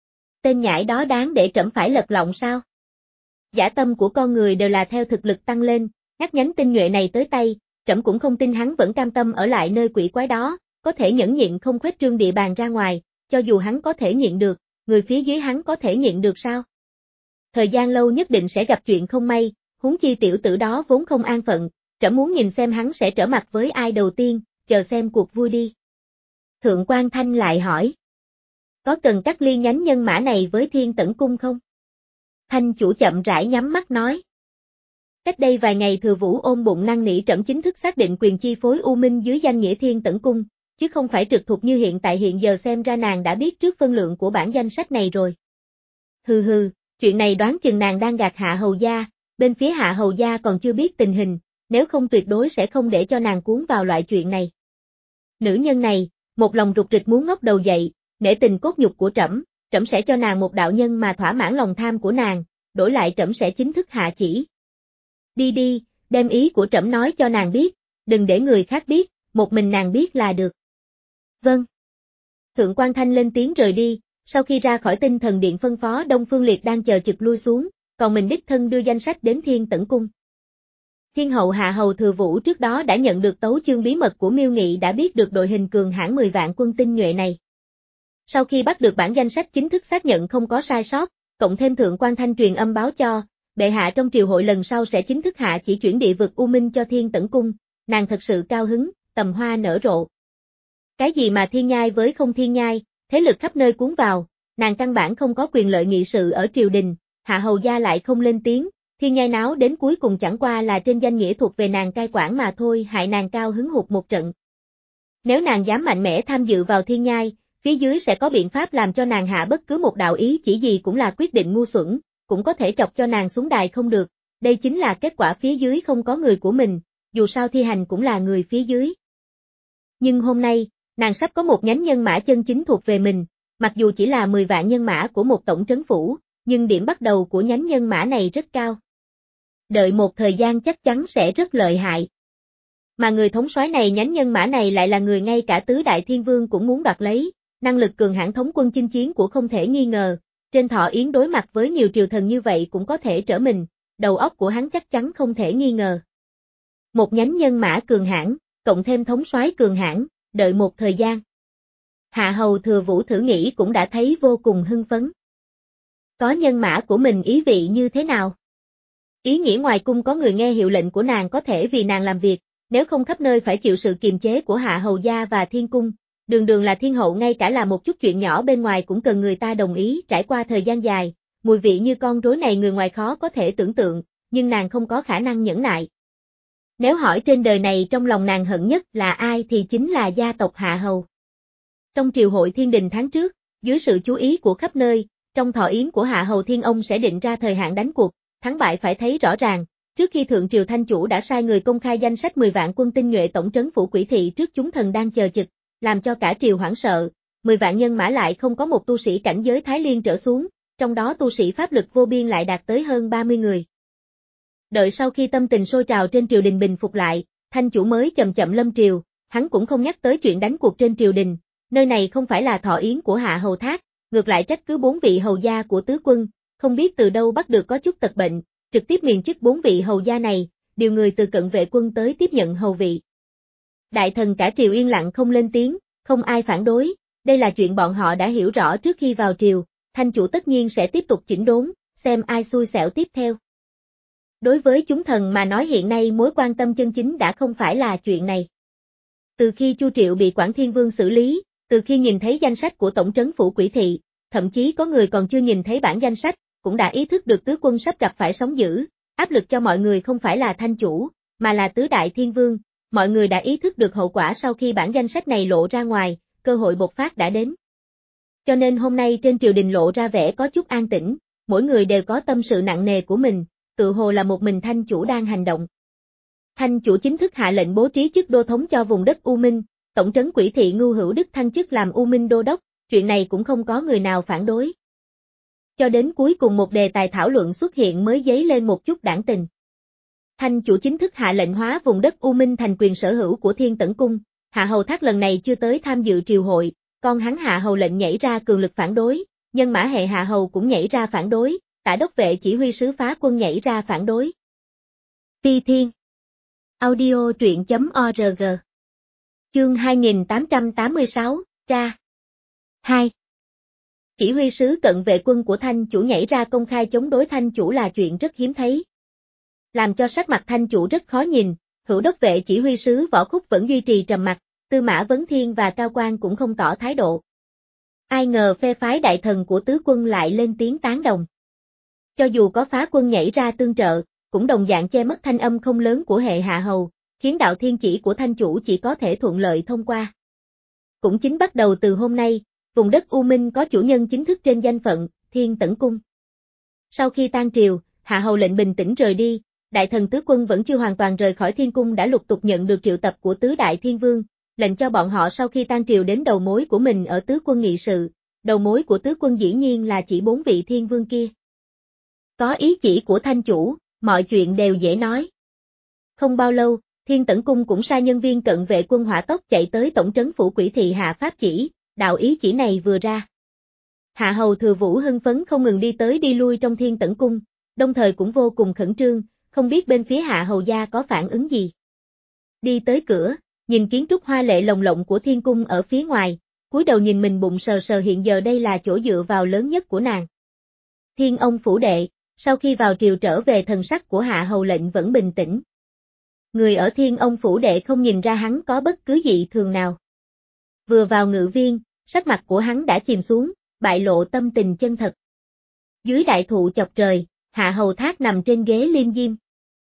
Tên nhãi đó đáng để trẫm phải lật lọng sao? Giả tâm của con người đều là theo thực lực tăng lên, nhắc nhánh tinh nhuệ này tới tay, trẫm cũng không tin hắn vẫn cam tâm ở lại nơi quỷ quái đó, có thể nhẫn nhịn không khuếch trương địa bàn ra ngoài, cho dù hắn có thể nhịn được, người phía dưới hắn có thể nhịn được sao? Thời gian lâu nhất định sẽ gặp chuyện không may, huống chi tiểu tử đó vốn không an phận, trẫm muốn nhìn xem hắn sẽ trở mặt với ai đầu tiên, chờ xem cuộc vui đi. Thượng Quan Thanh lại hỏi. Có cần cắt ly nhánh nhân mã này với Thiên Tẩn Cung không? Thanh chủ chậm rãi nhắm mắt nói. Cách đây vài ngày Thừa Vũ ôm bụng năn nỉ trẫm chính thức xác định quyền chi phối U Minh dưới danh nghĩa Thiên Tẩn Cung, chứ không phải trực thuộc như hiện tại hiện giờ xem ra nàng đã biết trước phân lượng của bản danh sách này rồi. Hừ hừ, chuyện này đoán chừng nàng đang gạt Hạ Hầu Gia, bên phía Hạ Hầu Gia còn chưa biết tình hình, nếu không tuyệt đối sẽ không để cho nàng cuốn vào loại chuyện này. Nữ nhân này, một lòng rụt rịch muốn ngóc đầu dậy, nể tình cốt nhục của trẫm, trẫm sẽ cho nàng một đạo nhân mà thỏa mãn lòng tham của nàng, đổi lại trẫm sẽ chính thức hạ chỉ. Đi đi, đem ý của trẫm nói cho nàng biết, đừng để người khác biết, một mình nàng biết là được. Vâng. Thượng Quan Thanh lên tiếng rời đi, sau khi ra khỏi Tinh Thần Điện phân phó Đông Phương Liệt đang chờ trực lui xuống, còn mình đích thân đưa danh sách đến Thiên Tẩn Cung. Thiên hậu Hạ Hầu Thừa Vũ trước đó đã nhận được tấu chương bí mật của Miêu Nghị đã biết được đội hình cường hãn mười vạn quân tinh nhuệ này. Sau khi bắt được bản danh sách chính thức xác nhận không có sai sót, cộng thêm Thượng Quan Thanh truyền âm báo cho, bệ hạ trong triều hội lần sau sẽ chính thức hạ chỉ chuyển địa vực U Minh cho Thiên Tẩn Cung, nàng thật sự cao hứng, tầm hoa nở rộ. Cái gì mà thiên nhai với không thiên nhai, thế lực khắp nơi cuốn vào, nàng căn bản không có quyền lợi nghị sự ở triều đình, Hạ Hầu Gia lại không lên tiếng, thiên nhai náo đến cuối cùng chẳng qua là trên danh nghĩa thuộc về nàng cai quản mà thôi, hại nàng cao hứng hụt một trận. Nếu nàng dám mạnh mẽ tham dự vào thiên nhai, phía dưới sẽ có biện pháp làm cho nàng hạ bất cứ một đạo ý chỉ gì cũng là quyết định ngu xuẩn, cũng có thể chọc cho nàng xuống đài không được, đây chính là kết quả phía dưới không có người của mình, dù sao thi hành cũng là người phía dưới. Nhưng hôm nay, nàng sắp có một nhánh nhân mã chân chính thuộc về mình, mặc dù chỉ là mười vạn nhân mã của một tổng trấn phủ, nhưng điểm bắt đầu của nhánh nhân mã này rất cao. Đợi một thời gian chắc chắn sẽ rất lợi hại. Mà người thống soái này nhánh nhân mã này lại là người ngay cả tứ đại thiên vương cũng muốn đoạt lấy, năng lực cường hãn thống quân chinh chiến của không thể nghi ngờ, trên Thọ Yến đối mặt với nhiều triều thần như vậy cũng có thể trở mình, đầu óc của hắn chắc chắn không thể nghi ngờ. Một nhánh nhân mã cường hãn, cộng thêm thống soái cường hãn, đợi một thời gian. Hạ hầu Thừa Vũ thử nghĩ cũng đã thấy vô cùng hưng phấn. Có nhân mã của mình ý vị như thế nào? Ý nghĩa ngoài cung có người nghe hiệu lệnh của nàng có thể vì nàng làm việc, nếu không khắp nơi phải chịu sự kiềm chế của Hạ hầu gia và thiên cung, đường đường là thiên hậu ngay cả là một chút chuyện nhỏ bên ngoài cũng cần người ta đồng ý. Trải qua thời gian dài, mùi vị như con rối này người ngoài khó có thể tưởng tượng, nhưng nàng không có khả năng nhẫn nại. Nếu hỏi trên đời này trong lòng nàng hận nhất là ai thì chính là gia tộc Hạ hầu. Trong triều hội thiên đình tháng trước, dưới sự chú ý của khắp nơi, trong thọ yến của Hạ hầu thiên ông sẽ định ra thời hạn đánh cuộc, thắng bại phải thấy rõ ràng. Trước khi thượng triều thanh chủ đã sai người công khai danh sách mười vạn quân tinh nhuệ tổng trấn phủ Quỷ Thị trước chúng thần đang chờ chực, làm cho cả triều hoảng sợ. mười vạn nhân mã lại không có một tu sĩ cảnh giới Thái Liên trở xuống, trong đó tu sĩ pháp lực vô biên lại đạt tới hơn ba mươi người. Đợi sau khi tâm tình sôi trào trên triều đình bình phục lại, thanh chủ mới chậm chậm lâm triều, hắn cũng không nhắc tới chuyện đánh cuộc trên triều đình, nơi này không phải là thọ yến của Hạ hầu thác, ngược lại trách cứ bốn vị hầu gia của tứ quân, không biết từ đâu bắt được có chút tật bệnh, trực tiếp miền chức bốn vị hầu gia này, điều người từ cận vệ quân tới tiếp nhận hầu vị. Đại thần cả triều yên lặng không lên tiếng, không ai phản đối, đây là chuyện bọn họ đã hiểu rõ trước khi vào triều, thanh chủ tất nhiên sẽ tiếp tục chỉnh đốn, xem ai xui xẻo tiếp theo. Đối với chúng thần mà nói hiện nay mối quan tâm chân chính đã không phải là chuyện này. Từ khi Chu Triệu bị Quảng Thiên Vương xử lý, từ khi nhìn thấy danh sách của tổng trấn phủ Quỷ Thị, thậm chí có người còn chưa nhìn thấy bản danh sách, cũng đã ý thức được tứ quân sắp gặp phải sóng dữ, áp lực cho mọi người không phải là thanh chủ, mà là tứ đại thiên vương, mọi người đã ý thức được hậu quả sau khi bản danh sách này lộ ra ngoài, cơ hội bộc phát đã đến. Cho nên hôm nay trên triều đình lộ ra vẻ có chút an tĩnh, mỗi người đều có tâm sự nặng nề của mình, tự hồ là một mình thanh chủ đang hành động. Thanh chủ chính thức hạ lệnh bố trí chức đô thống cho vùng đất U Minh, tổng trấn Quỷ Thị Ngưu Hữu Đức thăng chức làm U Minh đô đốc, chuyện này cũng không có người nào phản đối. Cho đến cuối cùng một đề tài thảo luận xuất hiện mới dấy lên một chút đảng tình. Thanh chủ chính thức hạ lệnh hóa vùng đất U Minh thành quyền sở hữu của Thiên Tẩn Cung, Hạ hầu thác lần này chưa tới tham dự triều hội, con hắn Hạ hầu lệnh nhảy ra cường lực phản đối, nhân mã hệ Hạ hầu cũng nhảy ra phản đối, tả đốc vệ chỉ huy sứ phá quân nhảy ra phản đối. Phi Thiên Audio truyện chấm org Chương hai nghìn tám trăm tám mươi sáu, ra hai. Chỉ huy sứ cận vệ quân của thanh chủ nhảy ra công khai chống đối thanh chủ là chuyện rất hiếm thấy. Làm cho sắc mặt thanh chủ rất khó nhìn, hữu đốc vệ chỉ huy sứ Võ Khúc vẫn duy trì trầm mặc, Tư Mã Vấn Thiên và Cao Quan cũng không tỏ thái độ. Ai ngờ phe phái đại thần của tứ quân lại lên tiếng tán đồng. Cho dù có phá quân nhảy ra tương trợ, cũng đồng dạng che mất thanh âm không lớn của hệ Hạ hầu, khiến đạo thiên chỉ của thanh chủ chỉ có thể thuận lợi thông qua. Cũng chính bắt đầu từ hôm nay, vùng đất U Minh có chủ nhân chính thức trên danh phận, Thiên Tẩn Cung. Sau khi tan triều, Hạ hầu lệnh bình tĩnh rời đi, đại thần tứ quân vẫn chưa hoàn toàn rời khỏi thiên cung đã lục tục nhận được triệu tập của tứ đại thiên vương, lệnh cho bọn họ sau khi tan triều đến đầu mối của mình ở tứ quân nghị sự, đầu mối của tứ quân dĩ nhiên là chỉ bốn vị thiên vương kia. Có ý chỉ của thanh chủ, mọi chuyện đều dễ nói. Không bao lâu, Thiên Tẩn Cung cũng sai nhân viên cận vệ quân hỏa tốc chạy tới tổng trấn phủ Quỷ Thị hạ pháp chỉ, đạo ý chỉ này vừa ra. Hạ hầu Thừa Vũ hưng phấn không ngừng đi tới đi lui trong Thiên Tẩn Cung, đồng thời cũng vô cùng khẩn trương, không biết bên phía Hạ hầu gia có phản ứng gì. Đi tới cửa, nhìn kiến trúc hoa lệ lồng lộng của Thiên Cung ở phía ngoài, cúi đầu nhìn mình bụng sờ sờ hiện giờ đây là chỗ dựa vào lớn nhất của nàng. Thiên ông phủ đệ, sau khi vào triều trở về thần sắc của Hạ hầu lệnh vẫn bình tĩnh. Người ở Thiên ông phủ đệ không nhìn ra hắn có bất cứ dị thường nào. Vừa vào ngự viên, sắc mặt của hắn đã chìm xuống, bại lộ tâm tình chân thật. Dưới đại thụ chọc trời, Hạ hầu thác nằm trên ghế liêm diêm.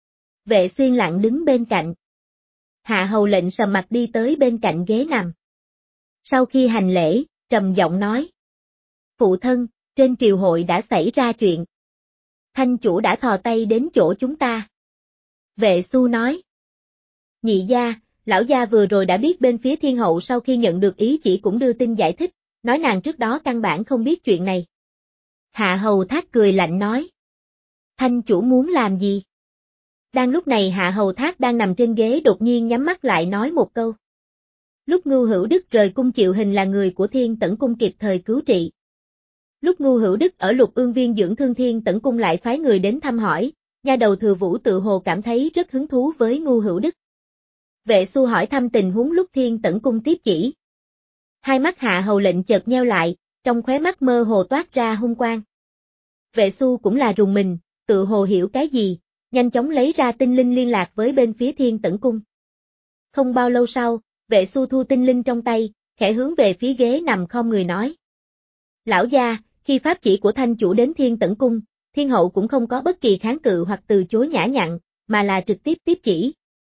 Vệ Xuyên lặng đứng bên cạnh. Hạ hầu lệnh sầm mặt đi tới bên cạnh ghế nằm. Sau khi hành lễ, trầm giọng nói. Phụ thân, trên triều hội đã xảy ra chuyện. Thanh chủ đã thò tay đến chỗ chúng ta. Vệ Xu nói. Nhị gia, lão gia vừa rồi đã biết bên phía thiên hậu sau khi nhận được ý chỉ cũng đưa tin giải thích, nói nàng trước đó căn bản không biết chuyện này. Hạ Hầu Thác cười lạnh nói. Thanh chủ muốn làm gì? Đang lúc này Hạ Hầu Thác đang nằm trên ghế đột nhiên nhắm mắt lại nói một câu. Lúc Ngưu Hữu Đức rời cung Triệu Hình là người của Thiên Tẩn Cung kịp thời cứu trị. Lúc Ngưu Hữu Đức ở Lục Ương Viên dưỡng thương Thiên Tẩn Cung lại phái người đến thăm hỏi, nha đầu Thừa Vũ tự hồ cảm thấy rất hứng thú với Ngưu Hữu Đức. Vệ Xu hỏi thăm tình huống lúc Thiên Tẩn Cung tiếp chỉ. Hai mắt Hạ Hầu Lệnh chợt nheo lại, trong khóe mắt mơ hồ toát ra hung quang. Vệ Xu cũng là rùng mình, tự hồ hiểu cái gì, nhanh chóng lấy ra tinh linh liên lạc với bên phía Thiên Tẩn Cung. Không bao lâu sau, Vệ Xu thu tinh linh trong tay, khẽ hướng về phía ghế nằm khom người nói. Lão gia, khi pháp chỉ của thanh chủ đến Thiên Tẩn Cung, Thiên hậu cũng không có bất kỳ kháng cự hoặc từ chối nhã nhặn, mà là trực tiếp tiếp chỉ.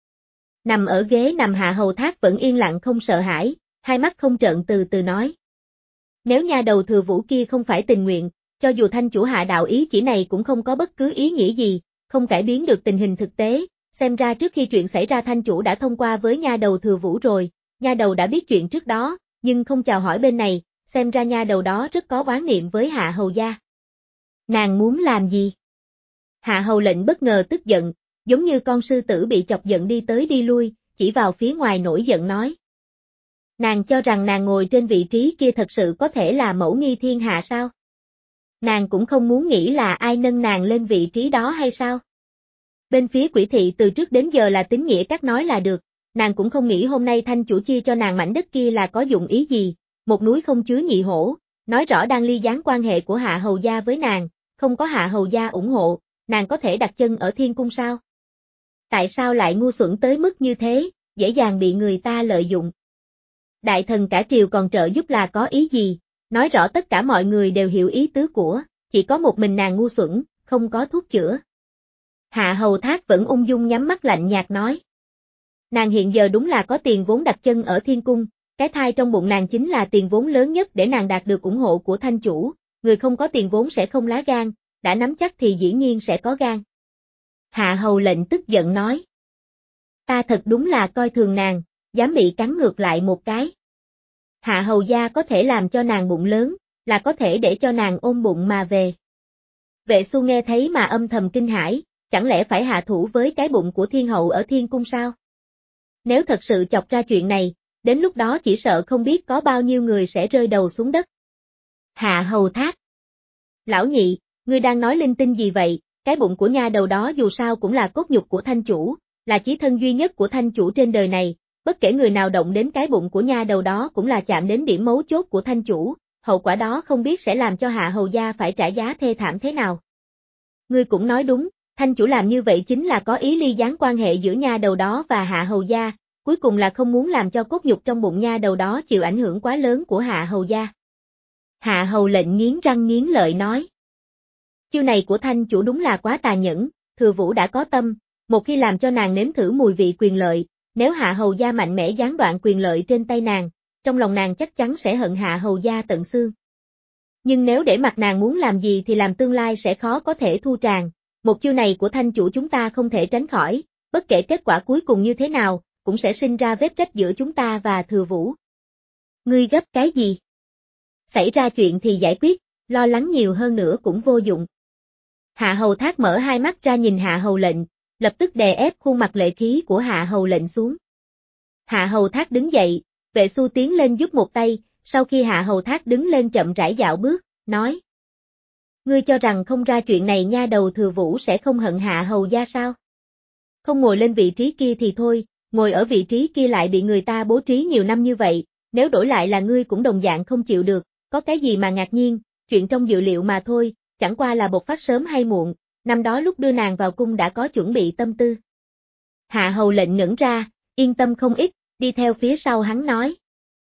Nằm ở ghế nằm Hạ Hầu Thác vẫn yên lặng không sợ hãi, hai mắt không trợn từ từ nói. Nếu nha đầu Thừa Vũ kia không phải tình nguyện, cho dù thanh chủ hạ đạo ý chỉ này cũng không có bất cứ ý nghĩa gì, không cải biến được tình hình thực tế, xem ra trước khi chuyện xảy ra thanh chủ đã thông qua với nha đầu Thừa Vũ rồi, nha đầu đã biết chuyện trước đó, nhưng không chào hỏi bên này, xem ra nha đầu đó rất có oán niệm với Hạ Hầu gia. Nàng muốn làm gì? Hạ Hầu Lệnh bất ngờ tức giận, giống như con sư tử bị chọc giận đi tới đi lui, chỉ vào phía ngoài nổi giận nói. Nàng cho rằng nàng ngồi trên vị trí kia thật sự có thể là mẫu nghi thiên hạ sao? Nàng cũng không muốn nghĩ là ai nâng nàng lên vị trí đó hay sao? Bên phía Quỷ thị từ trước đến giờ là tín nghĩa các nói là được, nàng cũng không nghĩ hôm nay thanh chủ chia cho nàng mảnh đất kia là có dụng ý gì, một núi không chứa nhị hổ, nói rõ đang ly gián quan hệ của Hạ Hầu gia với nàng, không có Hạ Hầu gia ủng hộ, nàng có thể đặt chân ở Thiên Cung sao? Tại sao lại ngu xuẩn tới mức như thế, dễ dàng bị người ta lợi dụng? Đại thần cả triều còn trợ giúp là có ý gì, nói rõ tất cả mọi người đều hiểu ý tứ của, chỉ có một mình nàng ngu xuẩn, không có thuốc chữa. Hạ Hầu Thác vẫn ung dung nhắm mắt lạnh nhạt nói. Nàng hiện giờ đúng là có tiền vốn đặt chân ở Thiên Cung, cái thai trong bụng nàng chính là tiền vốn lớn nhất để nàng đạt được ủng hộ của thanh chủ, người không có tiền vốn sẽ không lá gan, đã nắm chắc thì dĩ nhiên sẽ có gan. Hạ Hầu Lệnh tức giận nói. Ta thật đúng là coi thường nàng, dám bị cắn ngược lại một cái. Hạ Hầu gia có thể làm cho nàng bụng lớn, là có thể để cho nàng ôm bụng mà về. Vệ Xu nghe thấy mà âm thầm kinh hãi, chẳng lẽ phải hạ thủ với cái bụng của thiên hậu ở Thiên Cung sao? Nếu thật sự chọc ra chuyện này, đến lúc đó chỉ sợ không biết có bao nhiêu người sẽ rơi đầu xuống đất. Hạ Hầu Thác. Lão nhị, ngươi đang nói linh tinh gì vậy, cái bụng của nha đầu đó dù sao cũng là cốt nhục của thanh chủ, là chí thân duy nhất của thanh chủ trên đời này, bất kể người nào động đến cái bụng của nha đầu đó cũng là chạm đến điểm mấu chốt của thanh chủ, hậu quả đó không biết sẽ làm cho Hạ Hầu gia phải trả giá thê thảm thế nào. Ngươi cũng nói đúng, thanh chủ làm như vậy chính là có ý ly gián quan hệ giữa nha đầu đó và Hạ Hầu gia, cuối cùng là không muốn làm cho cốt nhục trong bụng nha đầu đó chịu ảnh hưởng quá lớn của Hạ Hầu gia. Hạ Hầu Lệnh nghiến răng nghiến lợi nói. Chiêu này của thanh chủ đúng là quá tà nhẫn, Thừa Vũ đã có tâm, một khi làm cho nàng nếm thử mùi vị quyền lợi, nếu Hạ Hầu gia mạnh mẽ gián đoạn quyền lợi trên tay nàng, trong lòng nàng chắc chắn sẽ hận Hạ Hầu gia tận xương. Nhưng nếu để mặc nàng muốn làm gì thì làm tương lai sẽ khó có thể thu tràng, một chiêu này của thanh chủ chúng ta không thể tránh khỏi, bất kể kết quả cuối cùng như thế nào, cũng sẽ sinh ra vết rách giữa chúng ta và Thừa Vũ. Ngươi gấp cái gì? Xảy ra chuyện thì giải quyết, lo lắng nhiều hơn nữa cũng vô dụng. Hạ Hầu Thác mở hai mắt ra nhìn Hạ Hầu Lệnh, lập tức đè ép khuôn mặt lệ khí của Hạ Hầu Lệnh xuống. Hạ Hầu Thác đứng dậy, Vệ Xu tiến lên giúp một tay, sau khi Hạ Hầu Thác đứng lên chậm rãi dạo bước, nói. Ngươi cho rằng không ra chuyện này nha đầu Thừa Vũ sẽ không hận Hạ Hầu gia sao? Không ngồi lên vị trí kia thì thôi, ngồi ở vị trí kia lại bị người ta bố trí nhiều năm như vậy, nếu đổi lại là ngươi cũng đồng dạng không chịu được, có cái gì mà ngạc nhiên, chuyện trong dự liệu mà thôi, chẳng qua là bộc phát sớm hay muộn, năm đó lúc đưa nàng vào cung đã có chuẩn bị tâm tư. Hạ Hầu Lệnh ngẩn ra, yên tâm không ít, đi theo phía sau hắn nói.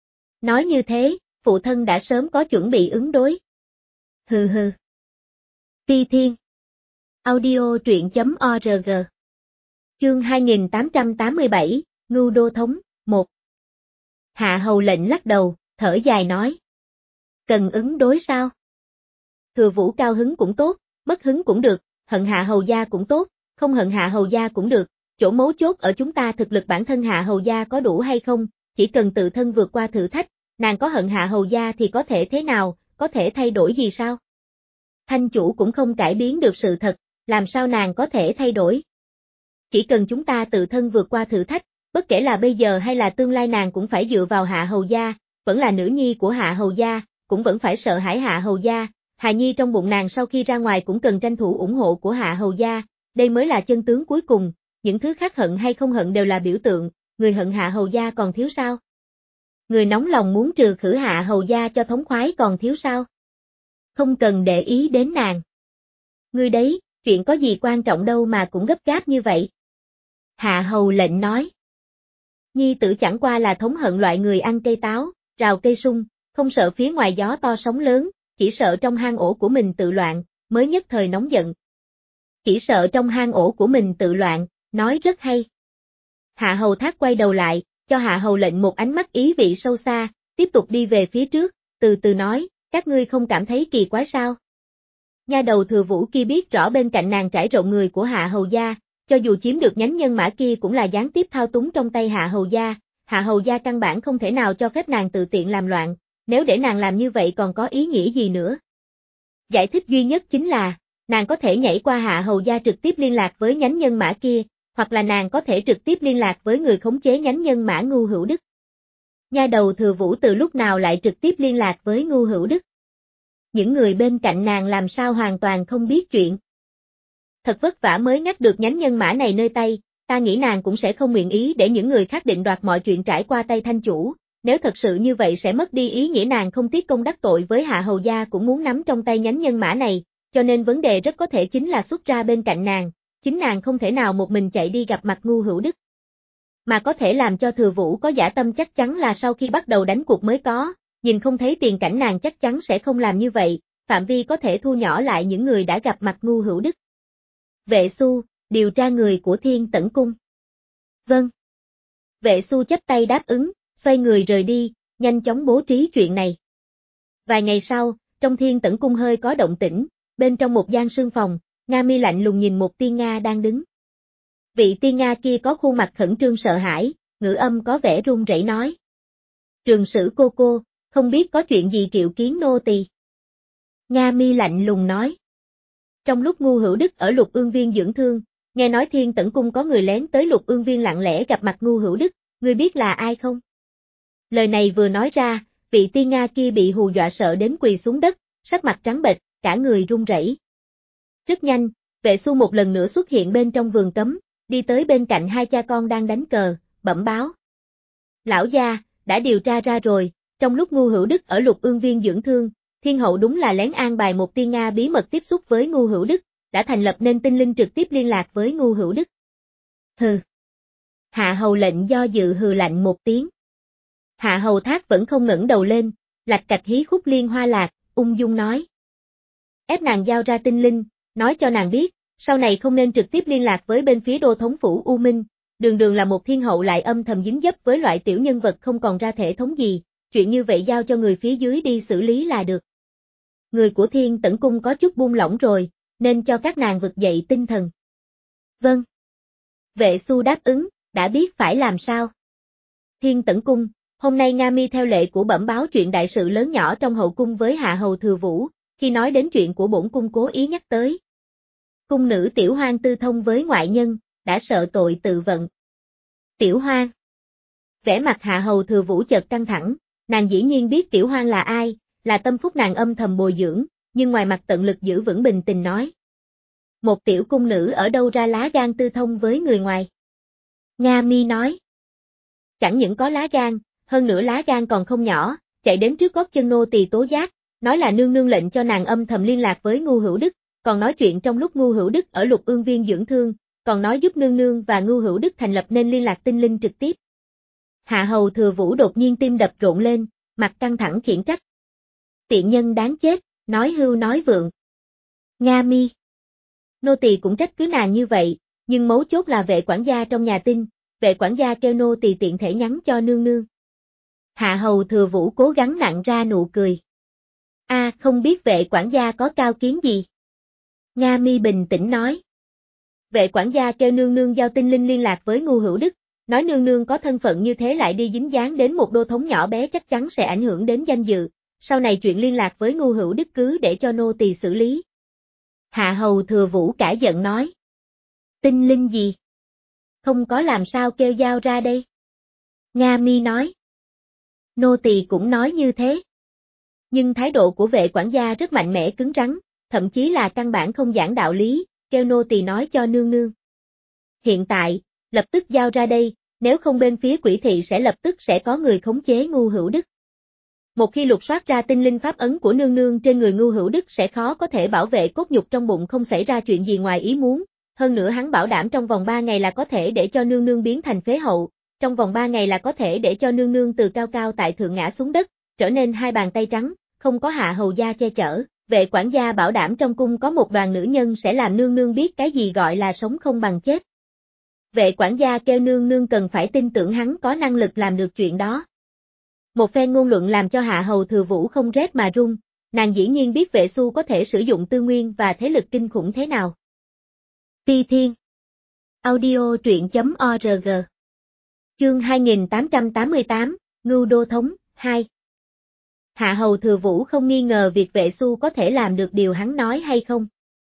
Nói như thế, phụ thân đã sớm có chuẩn bị ứng đối. Hừ hừ. Phi Thiên. Audio truyện chấm org. Chương hai nghìn tám trăm tám mươi bảy, Ngưu Đô Thống, một. Hạ Hầu Lệnh lắc đầu, thở dài nói. Cần ứng đối sao? Thừa Vũ cao hứng cũng tốt, mất hứng cũng được, hận Hạ Hầu gia cũng tốt, không hận Hạ Hầu gia cũng được, chỗ mấu chốt ở chúng ta thực lực bản thân Hạ Hầu gia có đủ hay không, chỉ cần tự thân vượt qua thử thách, nàng có hận Hạ Hầu gia thì có thể thế nào, có thể thay đổi gì sao? Thanh chủ cũng không cải biến được sự thật, làm sao nàng có thể thay đổi? Chỉ cần chúng ta tự thân vượt qua thử thách, bất kể là bây giờ hay là tương lai nàng cũng phải dựa vào Hạ Hầu gia, vẫn là nữ nhi của Hạ Hầu gia, cũng vẫn phải sợ hãi Hạ Hầu gia, hài nhi trong bụng nàng sau khi ra ngoài cũng cần tranh thủ ủng hộ của Hạ Hầu gia, đây mới là chân tướng cuối cùng, những thứ khác hận hay không hận đều là biểu tượng, người hận Hạ Hầu gia còn thiếu sao? Người nóng lòng muốn trừ khử Hạ Hầu gia cho thống khoái còn thiếu sao? Không cần để ý đến nàng. Ngươi đấy, chuyện có gì quan trọng đâu mà cũng gấp gáp như vậy. Hạ Hầu lệnh nói. Nhi tử chẳng qua là thống hận loại người ăn cây táo, rào cây sung, không sợ phía ngoài gió to sóng lớn, chỉ sợ trong hang ổ của mình tự loạn, mới nhất thời nóng giận. Chỉ sợ trong hang ổ của mình tự loạn, nói rất hay. Hạ Hầu Thác quay đầu lại, cho Hạ Hầu lệnh một ánh mắt ý vị sâu xa, tiếp tục đi về phía trước, từ từ nói, các ngươi không cảm thấy kỳ quái sao? Nha đầu Thừa Vũ kia biết rõ bên cạnh nàng trải rộng người của Hạ Hầu gia, cho dù chiếm được nhánh nhân mã kia cũng là gián tiếp thao túng trong tay Hạ Hầu gia, Hạ Hầu gia căn bản không thể nào cho phép nàng tự tiện làm loạn, nếu để nàng làm như vậy còn có ý nghĩa gì nữa? Giải thích duy nhất chính là, nàng có thể nhảy qua Hạ Hầu gia trực tiếp liên lạc với nhánh nhân mã kia, hoặc là nàng có thể trực tiếp liên lạc với người khống chế nhánh nhân mã Ngưu Hữu Đức. Nha đầu Thừa Vũ từ lúc nào lại trực tiếp liên lạc với Ngưu Hữu Đức? Những người bên cạnh nàng làm sao hoàn toàn không biết chuyện. Thật vất vả mới ngắt được nhánh nhân mã này nơi tay, ta nghĩ nàng cũng sẽ không nguyện ý để những người khác định đoạt mọi chuyện trải qua tay thanh chủ, nếu thật sự như vậy sẽ mất đi ý nghĩa nàng không tiếc công đắc tội với Hạ Hầu gia cũng muốn nắm trong tay nhánh nhân mã này, cho nên vấn đề rất có thể chính là xuất ra bên cạnh nàng, chính nàng không thể nào một mình chạy đi gặp mặt Ngưu Hữu Đức. Mà có thể làm cho Thừa Vũ có dã tâm chắc chắn là sau khi bắt đầu đánh cuộc mới có, nhìn không thấy tiền cảnh nàng chắc chắn sẽ không làm như vậy, phạm vi có thể thu nhỏ lại những người đã gặp mặt Ngưu Hữu Đức. Vệ Xu, điều tra người của Thiên Tẩn Cung. Vâng. Vệ Xu chắp tay đáp ứng, xoay người rời đi, nhanh chóng bố trí chuyện này. Vài ngày sau, trong Thiên Tẩn Cung hơi có động tĩnh, bên trong một gian sương phòng, Nga Mi lạnh lùng nhìn một tiên Nga đang đứng. Vị tiên Nga kia có khuôn mặt khẩn trương sợ hãi, ngữ âm có vẻ run rẩy nói. Trường Sử cô cô, không biết có chuyện gì triệu kiến nô tỳ. Nga Mi lạnh lùng nói. Trong lúc Ngưu Hữu Đức ở Lục Ương Viên dưỡng thương, nghe nói Thiên Tẩn Cung có người lén tới Lục Ương Viên lặng lẽ gặp mặt Ngưu Hữu Đức, ngươi biết là ai không? Lời này vừa nói ra, vị tiên Nga kia bị hù dọa sợ đến quỳ xuống đất, sắc mặt trắng bệch, cả người run rẩy. Rất nhanh, Vệ Xu một lần nữa xuất hiện bên trong vườn cấm, đi tới bên cạnh hai cha con đang đánh cờ, bẩm báo. Lão gia, đã điều tra ra rồi, trong lúc Ngưu Hữu Đức ở Lục Ương Viên dưỡng thương, Thiên hậu đúng là lén an bài một tiên Nga bí mật tiếp xúc với Ngưu Hữu Đức, đã thành lập nên tinh linh trực tiếp liên lạc với Ngưu Hữu Đức. Hừ. Hạ Hầu lệnh do dự hừ lạnh một tiếng. Hạ Hầu Thác vẫn không ngẩng đầu lên, lạch cạch hí khúc liên hoa lạc, ung dung nói. Ép nàng giao ra tinh linh, nói cho nàng biết, sau này không nên trực tiếp liên lạc với bên phía đô thống phủ U Minh, đường đường là một thiên hậu lại âm thầm dính dấp với loại tiểu nhân vật không còn ra thể thống gì, chuyện như vậy giao cho người phía dưới đi xử lý là được. Người của Thiên Tẩn Cung có chút buông lỏng rồi, nên cho các nàng vực dậy tinh thần. Vâng. Vệ Xu đáp ứng, đã biết phải làm sao. Thiên Tẩn Cung, hôm nay Nga Mi theo lệ của bẩm báo chuyện đại sự lớn nhỏ trong hậu cung với Hạ Hầu Thừa Vũ, khi nói đến chuyện của bổn cung cố ý nhắc tới. Cung nữ Tiểu Hoang tư thông với ngoại nhân, đã sợ tội tự vận. Tiểu Hoang. Vẻ mặt Hạ Hầu Thừa Vũ chợt căng thẳng, nàng dĩ nhiên biết Tiểu Hoang là ai, là tâm phúc nàng âm thầm bồi dưỡng, nhưng ngoài mặt tận lực giữ vững bình tình nói. Một tiểu cung nữ ở đâu ra lá gan tư thông với người ngoài? Nga Mi nói. Chẳng những có lá gan, hơn nữa lá gan còn không nhỏ, chạy đến trước gót chân nô tỳ tố giác, nói là nương nương lệnh cho nàng âm thầm liên lạc với Ngưu Hữu Đức, còn nói chuyện trong lúc Ngưu Hữu Đức ở Lục Ương Viên dưỡng thương, còn nói giúp nương nương và Ngưu Hữu Đức thành lập nên liên lạc tinh linh trực tiếp. Hạ Hầu Thừa Vũ đột nhiên tim đập rộn lên, mặt căng thẳng khiển trách. Tiện nhân đáng chết, nói hưu nói vượng. Nga Mi. Nô tỳ cũng trách cứ nàng như vậy, nhưng mấu chốt là vệ quản gia trong nhà Tinh, vệ quản gia kêu nô tỳ tiện thể nhắn cho nương nương. Hạ Hầu Thừa Vũ cố gắng nặn ra nụ cười. A, à, không biết vệ quản gia có cao kiến gì. Nga Mi bình tĩnh nói. Vệ quản gia kêu nương nương giao tinh linh liên lạc với Ngưu Hữu Đức, nói nương nương có thân phận như thế lại đi dính dáng đến một đô thống nhỏ bé chắc chắn sẽ ảnh hưởng đến danh dự, sau này chuyện liên lạc với Ngưu Hữu Đức cứ để cho nô tỳ xử lý. Hạ hầu Thừa Vũ cả giận nói. Tinh linh gì? Không có làm sao kêu giao ra đây? Nga Mi nói. Nô tỳ cũng nói như thế. Nhưng thái độ của vệ quản gia rất mạnh mẽ cứng rắn, thậm chí là căn bản không giảng đạo lý, kêu nô tỳ nói cho nương nương. Hiện tại, lập tức giao ra đây, nếu không bên phía Quỷ thị sẽ lập tức sẽ có người khống chế Ngưu Hữu Đức. Một khi lục soát ra tinh linh pháp ấn của nương nương trên người Ngưu Hữu Đức sẽ khó có thể bảo vệ cốt nhục trong bụng không xảy ra chuyện gì ngoài ý muốn, hơn nữa hắn bảo đảm trong vòng ba ngày là có thể để cho nương nương biến thành phế hậu, trong vòng ba ngày là có thể để cho nương nương từ cao cao tại thượng ngã xuống đất, trở nên hai bàn tay trắng, không có hạ hầu gia che chở. Vệ quản gia bảo đảm trong cung có một đoàn nữ nhân sẽ làm nương nương biết cái gì gọi là sống không bằng chết. Vệ quản gia kêu nương nương cần phải tin tưởng hắn có năng lực làm được chuyện đó. Một phen ngôn luận làm cho Hạ hầu Thừa Vũ không rét mà run, nàng dĩ nhiên biết Vệ Xu có thể sử dụng tư nguyên và thế lực kinh khủng thế nào. Ti Thiên Audio truyện chấm org Chương hai nghìn tám trăm tám mươi tám, Ngưu Đô Thống, hai. Hạ hầu Thừa Vũ không nghi ngờ việc Vệ Xu có thể làm được điều hắn nói hay không.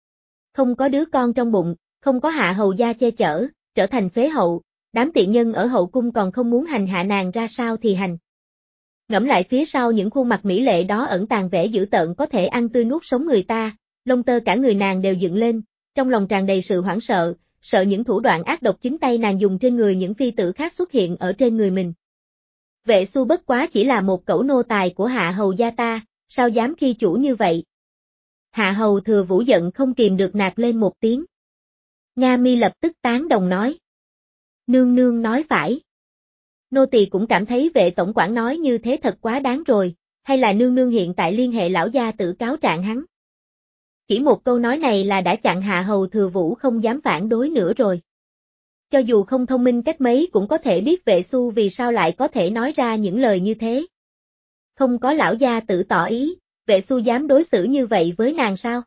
Không có đứa con trong bụng, không có hạ hầu gia che chở, trở thành phế hậu, đám tiện nhân ở hậu cung còn không muốn hành hạ nàng ra sao thì hành. Ngẫm lại phía sau những khuôn mặt mỹ lệ đó ẩn tàng vẻ dữ tợn có thể ăn tươi nuốt sống người ta, lông tơ cả người nàng đều dựng lên, trong lòng tràn đầy sự hoảng sợ, sợ những thủ đoạn ác độc chính tay nàng dùng trên người những phi tử khác xuất hiện ở trên người mình. Vệ Xu bất quá chỉ là một cẩu nô tài của hạ hầu gia ta, sao dám khi chủ như vậy? Hạ hầu Thừa Vũ giận không kìm được nạt lên một tiếng. Nga Mi lập tức tán đồng nói. Nương nương nói phải. Nô tỳ cũng cảm thấy vệ tổng quản nói như thế thật quá đáng rồi, hay là nương nương hiện tại liên hệ lão gia tử cáo trạng hắn. Chỉ một câu nói này là đã chặn Hạ hầu Thừa Vũ không dám phản đối nữa rồi. Cho dù không thông minh cách mấy cũng có thể biết Vệ Xu vì sao lại có thể nói ra những lời như thế. Không có lão gia tử tỏ ý, Vệ Xu dám đối xử như vậy với nàng sao?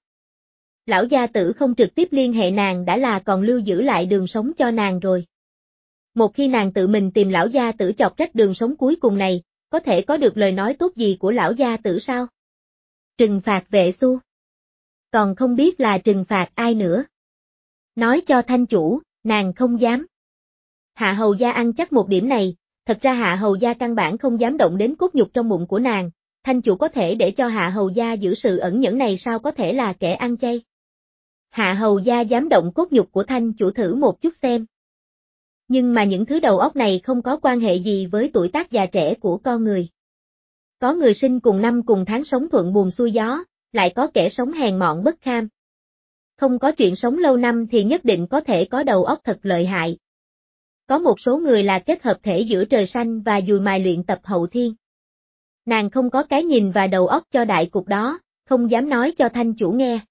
Lão gia tử không trực tiếp liên hệ nàng đã là còn lưu giữ lại đường sống cho nàng rồi. Một khi nàng tự mình tìm lão gia tử chọc trách đường sống cuối cùng này, có thể có được lời nói tốt gì của lão gia tử sao? Trừng phạt Vệ Xu. Còn không biết là trừng phạt ai nữa. Nói cho thanh chủ, nàng không dám. Hạ hầu gia ăn chắc một điểm này, thật ra hạ hầu gia căn bản không dám động đến cốt nhục trong bụng của nàng, thanh chủ có thể để cho hạ hầu gia giữ sự ẩn nhẫn này sao có thể là kẻ ăn chay. Hạ hầu gia dám động cốt nhục của thanh chủ thử một chút xem. Nhưng mà những thứ đầu óc này không có quan hệ gì với tuổi tác già trẻ của con người. Có người sinh cùng năm cùng tháng sống thuận buồm xuôi gió, lại có kẻ sống hèn mọn bất kham. Không có chuyện sống lâu năm thì nhất định có thể có đầu óc thật lợi hại. Có một số người là kết hợp thể giữa trời xanh và dùi mài luyện tập hậu thiên. Nàng không có cái nhìn và đầu óc cho đại cục đó, không dám nói cho thanh chủ nghe.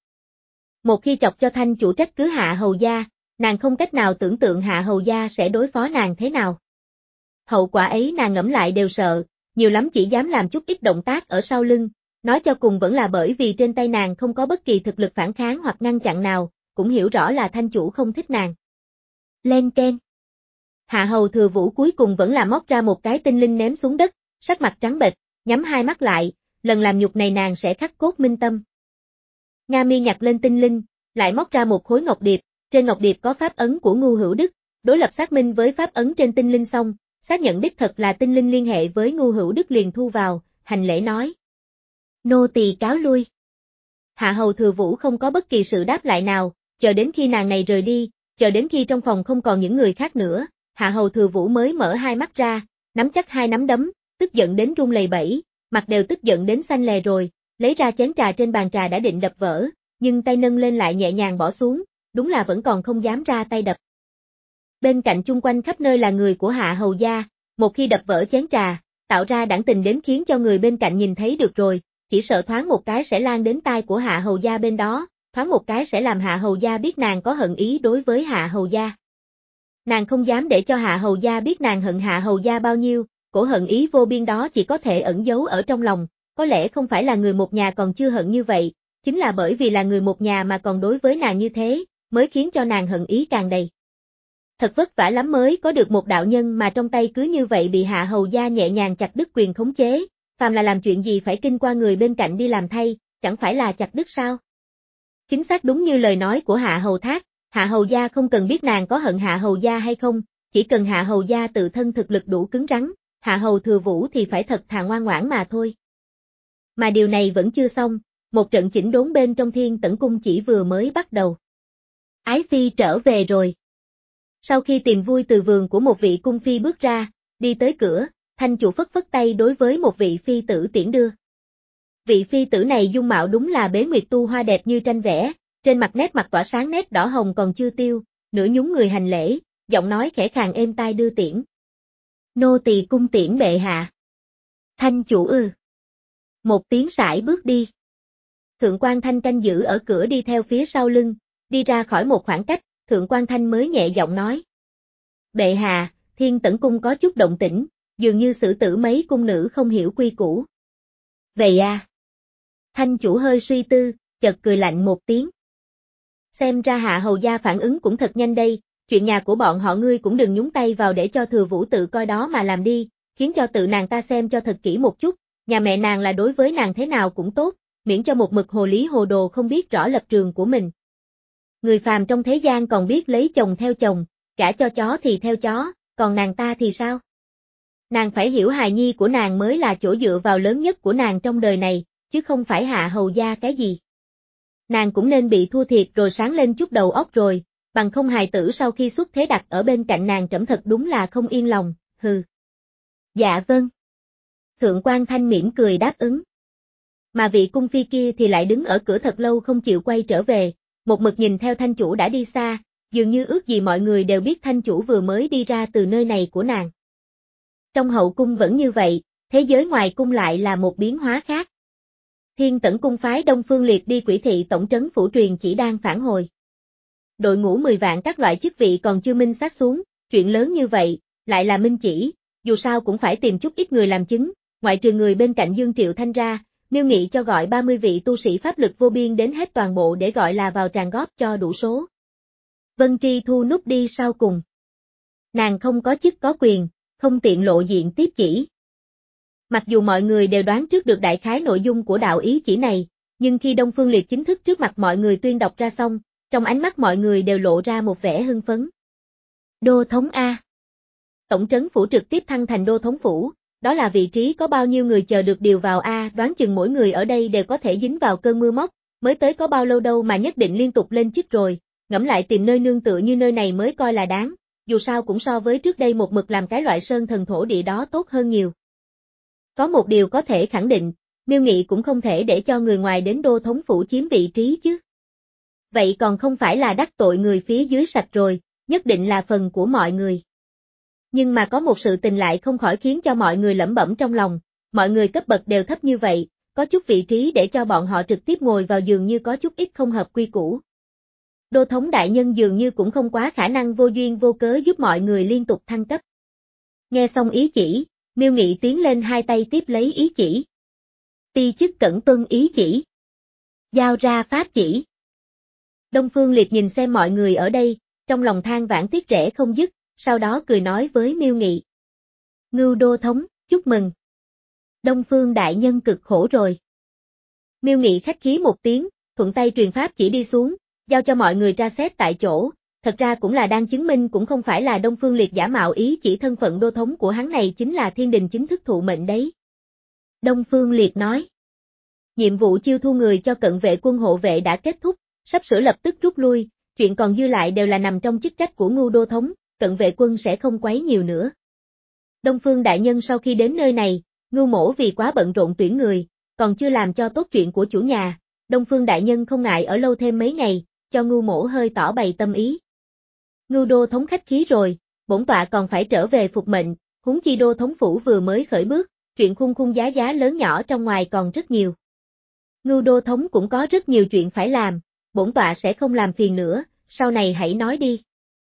Một khi chọc cho thanh chủ trách cứ hạ hầu gia, nàng không cách nào tưởng tượng hạ hầu gia sẽ đối phó nàng thế nào. Hậu quả ấy nàng ngẫm lại đều sợ, nhiều lắm chỉ dám làm chút ít động tác ở sau lưng, nói cho cùng vẫn là bởi vì trên tay nàng không có bất kỳ thực lực phản kháng hoặc ngăn chặn nào, cũng hiểu rõ là thanh chủ không thích nàng. Lên keng. Hạ hầu Thừa Vũ cuối cùng vẫn là móc ra một cái tinh linh ném xuống đất, sắc mặt trắng bệch, nhắm hai mắt lại, lần làm nhục này nàng sẽ khắc cốt minh tâm. Nga Mi nhặt lên tinh linh, lại móc ra một khối ngọc điệp, trên ngọc điệp có pháp ấn của Ngưu Hữu Đức, đối lập xác minh với pháp ấn trên tinh linh xong, xác nhận đích thật là tinh linh liên hệ với Ngưu Hữu Đức liền thu vào, hành lễ nói. Nô tỳ cáo lui. Hạ hầu Thừa Vũ không có bất kỳ sự đáp lại nào, chờ đến khi nàng này rời đi, chờ đến khi trong phòng không còn những người khác nữa, Hạ hầu Thừa Vũ mới mở hai mắt ra, nắm chắc hai nắm đấm, tức giận đến run lẩy bẩy, mặt đều tức giận đến xanh lè rồi, lấy ra chén trà trên bàn trà đã định đập vỡ, nhưng tay nâng lên lại nhẹ nhàng bỏ xuống, đúng là vẫn còn không dám ra tay đập. Bên cạnh chung quanh khắp nơi là người của Hạ hầu gia, một khi đập vỡ chén trà, tạo ra đãng tình đến khiến cho người bên cạnh nhìn thấy được rồi, chỉ sợ thoáng một cái sẽ lan đến tai của Hạ hầu gia bên đó, thoáng một cái sẽ làm Hạ hầu gia biết nàng có hận ý đối với Hạ hầu gia. Nàng không dám để cho Hạ hầu gia biết nàng hận Hạ hầu gia bao nhiêu, cổ hận ý vô biên đó chỉ có thể ẩn giấu ở trong lòng, có lẽ không phải là người một nhà còn chưa hận như vậy, chính là bởi vì là người một nhà mà còn đối với nàng như thế, mới khiến cho nàng hận ý càng đầy. Thật vất vả lắm mới có được một đạo nhân mà trong tay cứ như vậy bị Hạ Hầu gia nhẹ nhàng chặt đứt quyền khống chế, phàm là làm chuyện gì phải kinh qua người bên cạnh đi làm thay, chẳng phải là chặt đứt sao? Chính xác đúng như lời nói của Hạ Hầu Thác, Hạ Hầu gia không cần biết nàng có hận Hạ Hầu gia hay không, chỉ cần Hạ Hầu gia tự thân thực lực đủ cứng rắn, Hạ Hầu Thừa Vũ thì phải thật thà ngoan ngoãn mà thôi. Mà điều này vẫn chưa xong, một trận chỉnh đốn bên trong Thiên Tẩn Cung chỉ vừa mới bắt đầu. Ái Phi trở về rồi. Sau khi tìm vui từ vườn của một vị cung phi bước ra, đi tới cửa, Thanh chủ phất phất tay đối với một vị phi tử tiễn đưa. Vị phi tử này dung mạo đúng là bế nguyệt tu hoa đẹp như tranh vẽ, trên mặt nét mặt tỏa sáng nét đỏ hồng còn chưa tiêu, nửa nhún người hành lễ, giọng nói khẽ khàng êm tai đưa tiễn. Nô tỳ cung tiễn bệ hạ. Thanh chủ ư. Một tiếng sải bước đi. Thượng quan Thanh canh giữ ở cửa đi theo phía sau lưng, đi ra khỏi một khoảng cách, Thượng quan Thanh mới nhẹ giọng nói. Bệ hạ, Thiên Tẩn Cung có chút động tĩnh, dường như xử tử mấy cung nữ không hiểu quy củ. Vậy à? Thanh chủ hơi suy tư, chợt cười lạnh một tiếng. Xem ra Hạ Hầu gia phản ứng cũng thật nhanh đây, chuyện nhà của bọn họ ngươi cũng đừng nhúng tay vào để cho Thừa Vũ tự coi đó mà làm đi, khiến cho tự nàng ta xem cho thật kỹ một chút, nhà mẹ nàng là đối với nàng thế nào cũng tốt, miễn cho một mực hồ lý hồ đồ không biết rõ lập trường của mình. Người phàm trong thế gian còn biết lấy chồng theo chồng, gả cho chó thì theo chó, còn nàng ta thì sao? Nàng phải hiểu hài nhi của nàng mới là chỗ dựa vào lớn nhất của nàng trong đời này, chứ không phải Hạ Hầu gia cái gì. Nàng cũng nên bị thua thiệt rồi sáng lên chút đầu óc rồi, bằng không hài tử sau khi xuất thế đặt ở bên cạnh nàng trẫm thật đúng là không yên lòng, hừ. Dạ vâng. Thượng quan Thanh mỉm cười đáp ứng. Mà vị cung phi kia thì lại đứng ở cửa thật lâu không chịu quay trở về, một mực nhìn theo Thanh chủ đã đi xa, dường như ước gì mọi người đều biết Thanh chủ vừa mới đi ra từ nơi này của nàng. Trong hậu cung vẫn như vậy, thế giới ngoài cung lại là một biến hóa khác. Thiên Tẩn Cung phái Đông Phương Liệt đi Quỷ thị tổng trấn phủ truyền chỉ đang phản hồi. Đội ngũ mười vạn các loại chức vị còn chưa minh xác xuống, chuyện lớn như vậy, lại là minh chỉ, dù sao cũng phải tìm chút ít người làm chứng, ngoại trừ người bên cạnh Dương Triệu Thanh ra, Miêu Nghị cho gọi ba mươi vị tu sĩ pháp lực vô biên đến hết toàn bộ để gọi là vào tràng góp cho đủ số. Vân Tri Thu núp đi sau cùng. Nàng không có chức có quyền, không tiện lộ diện tiếp chỉ. Mặc dù mọi người đều đoán trước được đại khái nội dung của đạo ý chỉ này, nhưng khi Đông Phương Liệt chính thức trước mặt mọi người tuyên đọc ra xong, trong ánh mắt mọi người đều lộ ra một vẻ hưng phấn. Đô thống A. Tổng trấn phủ trực tiếp thăng thành đô thống phủ, đó là vị trí có bao nhiêu người chờ được điều vào A, đoán chừng mỗi người ở đây đều có thể dính vào cơn mưa móc, mới tới có bao lâu đâu mà nhất định liên tục lên chức rồi, ngẫm lại tìm nơi nương tựa như nơi này mới coi là đáng, dù sao cũng so với trước đây một mực làm cái loại sơn thần thổ địa đó tốt hơn nhiều. Có một điều có thể khẳng định, Miêu Nghị cũng không thể để cho người ngoài đến đô thống phủ chiếm vị trí chứ. Vậy còn không phải là đắc tội người phía dưới sạch rồi, nhất định là phần của mọi người. Nhưng mà có một sự tình lại không khỏi khiến cho mọi người lẩm bẩm trong lòng, mọi người cấp bậc đều thấp như vậy, có chút vị trí để cho bọn họ trực tiếp ngồi vào dường như có chút ít không hợp quy củ. Đô thống đại nhân dường như cũng không quá khả năng vô duyên vô cớ giúp mọi người liên tục thăng cấp. Nghe xong ý chỉ, Miêu Nghị tiến lên hai tay tiếp lấy ý chỉ. Ti chức cẩn tuân ý chỉ. Giao ra pháp chỉ. Đông Phương Liệt nhìn xem mọi người ở đây, trong lòng than vãn tiếc rẻ không dứt, sau đó cười nói với Miêu Nghị. Ngưu đô thống, chúc mừng. Đông Phương đại nhân cực khổ rồi. Miêu Nghị khách khí một tiếng, thuận tay truyền pháp chỉ đi xuống, giao cho mọi người tra xét tại chỗ, thật ra cũng là đang chứng minh cũng không phải là Đông Phương Liệt giả mạo ý chỉ thân phận đô thống của hắn này chính là thiên đình chính thức thụ mệnh đấy. Đông Phương Liệt nói. Nhiệm vụ chiêu thu người cho cận vệ quân hộ vệ đã kết thúc, sắp sửa lập tức rút lui, chuyện còn dư lại đều là nằm trong chức trách của Ngưu đô thống, cận vệ quân sẽ không quấy nhiều nữa. Đông Phương đại nhân sau khi đến nơi này, Ngưu mỗ vì quá bận rộn tuyển người, còn chưa làm cho tốt chuyện của chủ nhà, Đông Phương đại nhân không ngại ở lâu thêm mấy ngày, cho Ngưu mỗ hơi tỏ bày tâm ý. Ngưu đô thống khách khí rồi, bổn tọa còn phải trở về phục mệnh, huống chi đô thống phủ vừa mới khởi bước, chuyện khung khung giá giá lớn nhỏ trong ngoài còn rất nhiều. Ngưu đô thống cũng có rất nhiều chuyện phải làm, bổn tọa sẽ không làm phiền nữa, sau này hãy nói đi.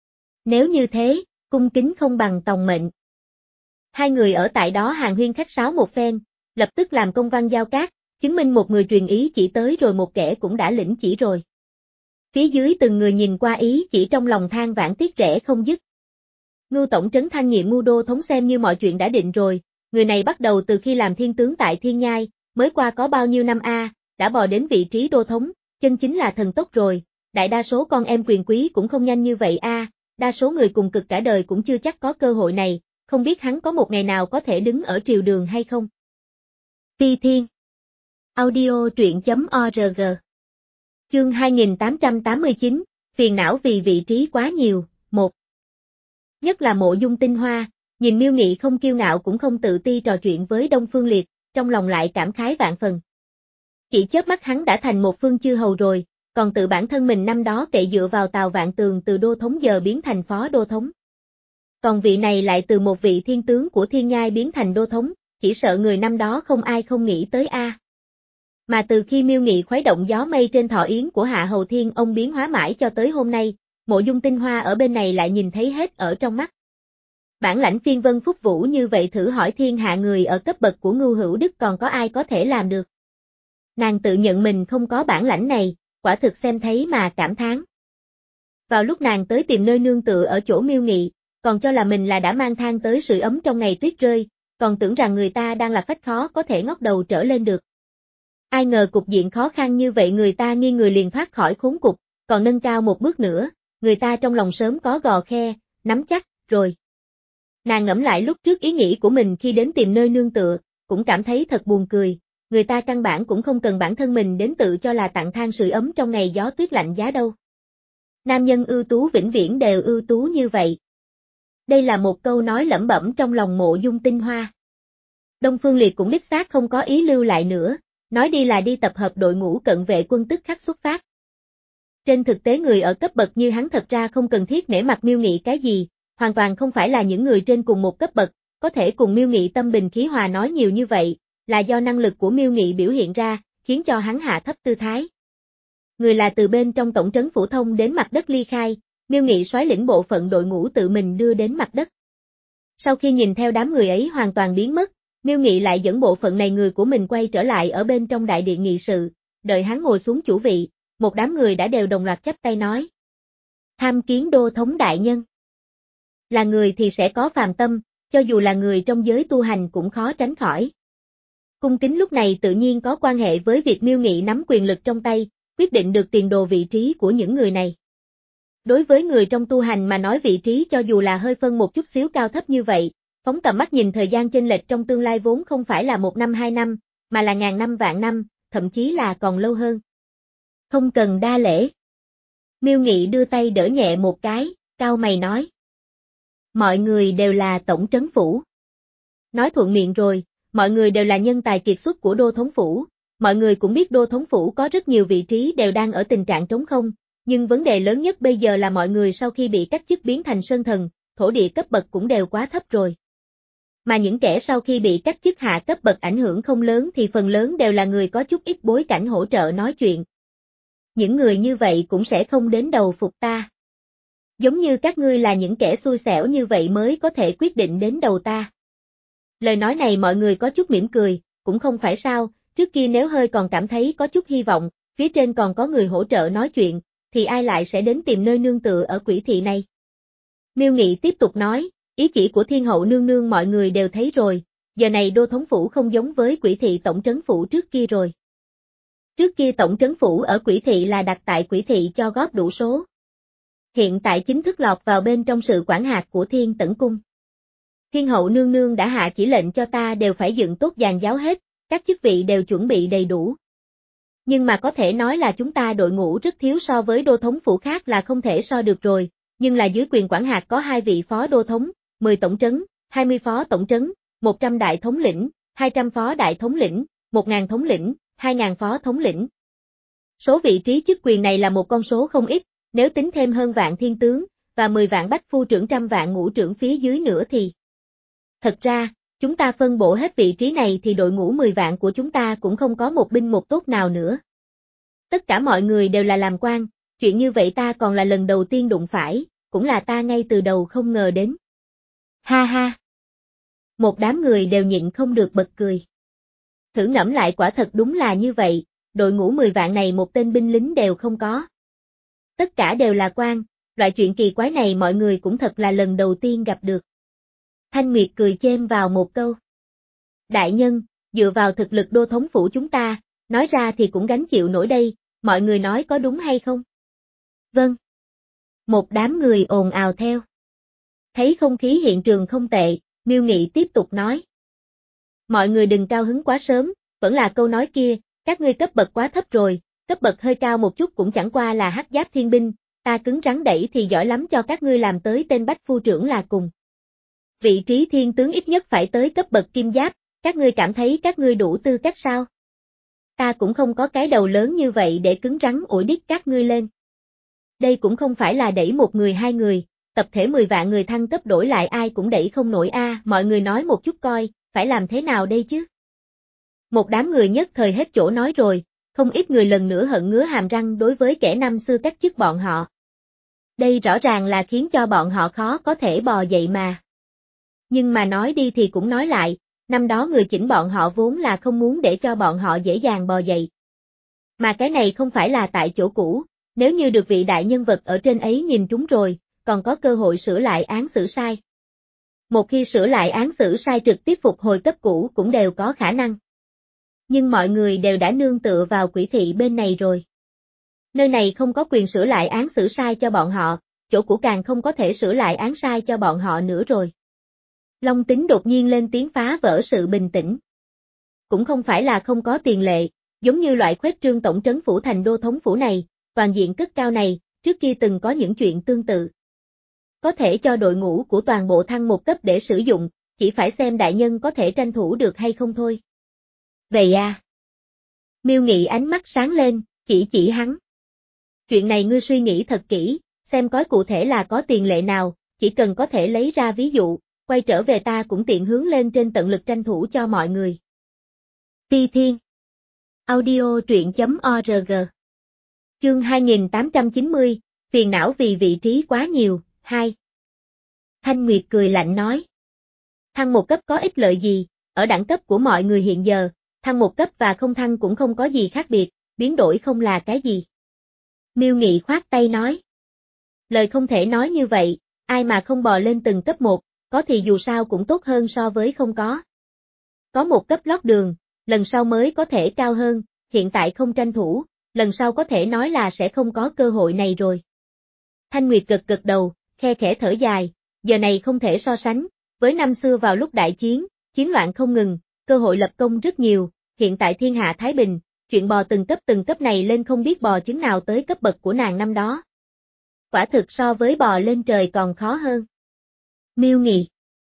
Nếu như thế, cung kính không bằng tòng mệnh. Hai người ở tại đó hàn huyên khách sáo một phen, lập tức làm công văn giao cát, chứng minh một người truyền ý chỉ tới rồi một kẻ cũng đã lĩnh chỉ rồi. Phía dưới từng người nhìn qua ý chỉ trong lòng than vãn tiếc rẻ không dứt. Ngưu tổng trấn thanh nhiệm Ngưu đô thống xem như mọi chuyện đã định rồi, người này bắt đầu từ khi làm thiên tướng tại Thiên Nhai, mới qua có bao nhiêu năm a, đã bò đến vị trí đô thống, chân chính là thần tốc rồi, đại đa số con em quyền quý cũng không nhanh như vậy a, đa số người cùng cực cả đời cũng chưa chắc có cơ hội này, không biết hắn có một ngày nào có thể đứng ở triều đường hay không. Phi Thiên Audio truyện.org Chương hai nghìn tám trăm tám mươi chín, phiền não vì vị trí quá nhiều, một. Nhất là Mộ Dung Tinh Hoa, nhìn Miêu Nghị không kiêu ngạo cũng không tự ti trò chuyện với Đông Phương Liệt, trong lòng lại cảm khái vạn phần. Chỉ chớp mắt hắn đã thành một phương chư hầu rồi, còn tự bản thân mình năm đó cậy dựa vào Tào Vạn Tường từ đô thống giờ biến thành phó đô thống. Còn vị này lại từ một vị thiên tướng của Thiên Nhai biến thành đô thống, chỉ sợ người năm đó không ai không nghĩ tới a. Mà từ khi Miêu Nghị khuấy động gió mây trên thọ yến của Hạ Hầu Thiên ông biến hóa mãi cho tới hôm nay, Mộ Dung Tinh Hoa ở bên này lại nhìn thấy hết ở trong mắt. Bản lãnh phiên vân phúc vũ như vậy thử hỏi thiên hạ người ở cấp bậc của Ngưu Hữu Đức còn có ai có thể làm được. Nàng tự nhận mình không có bản lãnh này, quả thực xem thấy mà cảm thán. Vào lúc nàng tới tìm nơi nương tựa ở chỗ Miêu Nghị, còn cho là mình là đã mang than tới sưởi ấm trong ngày tuyết rơi, còn tưởng rằng người ta đang là phách khó có thể ngóc đầu trở lên được. Ai ngờ cục diện khó khăn như vậy người ta nghiêng người liền thoát khỏi khốn cục, còn nâng cao một bước nữa, người ta trong lòng sớm có gò khe, nắm chắc, rồi. Nàng ngẫm lại lúc trước ý nghĩ của mình khi đến tìm nơi nương tựa, cũng cảm thấy thật buồn cười, người ta căn bản cũng không cần bản thân mình đến tự cho là tặng than sưởi ấm trong ngày gió tuyết lạnh giá đâu. Nam nhân ưu tú vĩnh viễn đều ưu tú như vậy. Đây là một câu nói lẩm bẩm trong lòng Mộ Dung Tinh Hoa. Đông Phương Liệt cũng đích xác không có ý lưu lại nữa, nói đi là đi tập hợp đội ngũ cận vệ quân tức khắc xuất phát. Trên thực tế người ở cấp bậc như hắn thật ra không cần thiết nể mặt Miêu Nghị cái gì, hoàn toàn không phải là những người trên cùng một cấp bậc, có thể cùng Miêu Nghị tâm bình khí hòa nói nhiều như vậy, là do năng lực của Miêu Nghị biểu hiện ra, khiến cho hắn hạ thấp tư thái. Người là từ bên trong tổng trấn Phủ Thông đến mặt đất ly khai, Miêu Nghị soái lĩnh bộ phận đội ngũ tự mình đưa đến mặt đất. Sau khi nhìn theo đám người ấy hoàn toàn biến mất, Miêu Nghị lại dẫn bộ phận này người của mình quay trở lại ở bên trong đại điện nghị sự, đợi hắn ngồi xuống chủ vị, một đám người đã đều đồng loạt chắp tay nói. Tham kiến đô thống đại nhân. Là người thì sẽ có phàm tâm, cho dù là người trong giới tu hành cũng khó tránh khỏi. Cung kính lúc này tự nhiên có quan hệ với việc Miêu Nghị nắm quyền lực trong tay, quyết định được tiền đồ vị trí của những người này. Đối với người trong tu hành mà nói vị trí cho dù là hơi phân một chút xíu cao thấp như vậy, phóng tầm mắt nhìn thời gian chênh lệch trong tương lai vốn không phải là một năm hai năm, mà là ngàn năm vạn năm, thậm chí là còn lâu hơn. Không cần đa lễ. Miêu Nghị đưa tay đỡ nhẹ một cái, cau mày nói. Mọi người đều là tổng trấn phủ. Nói thuận miệng rồi, mọi người đều là nhân tài kiệt xuất của đô thống phủ, mọi người cũng biết đô thống phủ có rất nhiều vị trí đều đang ở tình trạng trống không, nhưng vấn đề lớn nhất bây giờ là mọi người sau khi bị cách chức biến thành sơn thần, thổ địa cấp bậc cũng đều quá thấp rồi. Mà những kẻ sau khi bị cách chức hạ cấp bậc ảnh hưởng không lớn thì phần lớn đều là người có chút ít bối cảnh hỗ trợ nói chuyện. Những người như vậy cũng sẽ không đến đầu phục ta. Giống như các ngươi là những kẻ xui xẻo như vậy mới có thể quyết định đến đầu ta. Lời nói này mọi người có chút mỉm cười, cũng không phải sao, trước kia nếu hơi còn cảm thấy có chút hy vọng, phía trên còn có người hỗ trợ nói chuyện, thì ai lại sẽ đến tìm nơi nương tựa ở quỷ thị này. Miêu Nghị tiếp tục nói, ý chỉ của thiên hậu nương nương mọi người đều thấy rồi, giờ này đô thống phủ không giống với quỷ thị tổng trấn phủ trước kia rồi. Trước kia tổng trấn phủ ở quỷ thị là đặt tại quỷ thị cho góp đủ số. Hiện tại chính thức lọt vào bên trong sự quản hạt của Thiên Tẩn Cung. Thiên hậu nương nương đã hạ chỉ lệnh cho ta đều phải dựng tốt dàn giáo hết, các chức vị đều chuẩn bị đầy đủ. Nhưng mà có thể nói là chúng ta đội ngũ rất thiếu so với đô thống phủ khác là không thể so được rồi, nhưng là dưới quyền quản hạt có hai vị phó đô thống, mười tổng trấn, hai mươi phó tổng trấn, một trăm đại thống lĩnh, hai trăm phó đại thống lĩnh, một nghìn thống lĩnh, hai nghìn phó thống lĩnh. Số vị trí chức quyền này là một con số không ít, nếu tính thêm hơn vạn thiên tướng, và mười vạn bách phu trưởng trăm vạn ngũ trưởng phía dưới nữa thì. Thật ra, chúng ta phân bổ hết vị trí này thì đội ngũ mười vạn của chúng ta cũng không có một binh một tốt nào nữa. Tất cả mọi người đều là làm quan, chuyện như vậy ta còn là lần đầu tiên đụng phải, cũng là ta ngay từ đầu không ngờ đến. Ha ha! Một đám người đều nhịn không được bật cười. Thử ngẫm lại quả thật đúng là như vậy, đội ngũ mười vạn này một tên binh lính đều không có. Tất cả đều là quan, loại chuyện kỳ quái này mọi người cũng thật là lần đầu tiên gặp được. Thanh Nguyệt cười chêm vào một câu. Đại nhân, dựa vào thực lực đô thống phủ chúng ta, nói ra thì cũng gánh chịu nổi đây, mọi người nói có đúng hay không? Vâng. Một đám người ồn ào theo. Thấy không khí hiện trường không tệ, Miêu Nghị tiếp tục nói. Mọi người đừng cao hứng quá sớm, vẫn là câu nói kia, các ngươi cấp bậc quá thấp rồi, cấp bậc hơi cao một chút cũng chẳng qua là hắc giáp thiên binh, ta cứng rắn đẩy thì giỏi lắm cho các ngươi làm tới tên bách phu trưởng là cùng. Vị trí thiên tướng ít nhất phải tới cấp bậc kim giáp, các ngươi cảm thấy các ngươi đủ tư cách sao? Ta cũng không có cái đầu lớn như vậy để cứng rắn ủi đít các ngươi lên. Đây cũng không phải là đẩy một người hai người, tập thể mười vạn người thăng cấp đổi lại ai cũng đẩy không nổi a, à, mọi người nói một chút coi, phải làm thế nào đây chứ? Một đám người nhất thời hết chỗ nói rồi, không ít người lần nữa hận ngứa hàm răng đối với kẻ năm xưa cách chức bọn họ. Đây rõ ràng là khiến cho bọn họ khó có thể bò dậy mà. Nhưng mà nói đi thì cũng nói lại, năm đó người chỉnh bọn họ vốn là không muốn để cho bọn họ dễ dàng bò dậy. Mà cái này không phải là tại chỗ cũ, nếu như được vị đại nhân vật ở trên ấy nhìn trúng rồi, còn có cơ hội sửa lại án xử sai. Một khi sửa lại án xử sai trực tiếp phục hồi cấp cũ cũng đều có khả năng. Nhưng mọi người đều đã nương tựa vào quỷ thị bên này rồi. Nơi này không có quyền sửa lại án xử sai cho bọn họ, chỗ cũ càng không có thể sửa lại án sai cho bọn họ nữa rồi. Long Tính đột nhiên lên tiếng phá vỡ sự bình tĩnh. Cũng không phải là không có tiền lệ, giống như loại khuếch trương tổng trấn phủ thành đô thống phủ này, toàn diện cất cao này, trước kia từng có những chuyện tương tự. Có thể cho đội ngũ của toàn bộ thăng một cấp để sử dụng, chỉ phải xem đại nhân có thể tranh thủ được hay không thôi. Vậy à? Miêu Nghị ánh mắt sáng lên, chỉ chỉ hắn. Chuyện này ngươi suy nghĩ thật kỹ, xem coi cụ thể là có tiền lệ nào, chỉ cần có thể lấy ra ví dụ, quay trở về ta cũng tiện hướng lên trên tận lực tranh thủ cho mọi người. Ti Thiên Audio truyện chấm org Chương hai nghìn tám trăm chín mươi, phiền não vì vị trí quá nhiều, hai. Thanh Nguyệt cười lạnh nói. Thăng một cấp có ích lợi gì, ở đẳng cấp của mọi người hiện giờ, thăng một cấp và không thăng cũng không có gì khác biệt, biến đổi không là cái gì. Miêu Nghị khoát tay nói. Lời không thể nói như vậy, ai mà không bò lên từng cấp một, có thì dù sao cũng tốt hơn so với không có. Có một cấp lót đường, lần sau mới có thể cao hơn, hiện tại không tranh thủ, lần sau có thể nói là sẽ không có cơ hội này rồi. Thanh Nguyệt gật gật đầu, khe khẽ thở dài, giờ này không thể so sánh, với năm xưa vào lúc đại chiến, chiến loạn không ngừng, cơ hội lập công rất nhiều, hiện tại thiên hạ Thái Bình, chuyện bò từng cấp từng cấp này lên không biết bò chứng nào tới cấp bậc của nàng năm đó. Quả thực so với bò lên trời còn khó hơn. Miêu Nghị.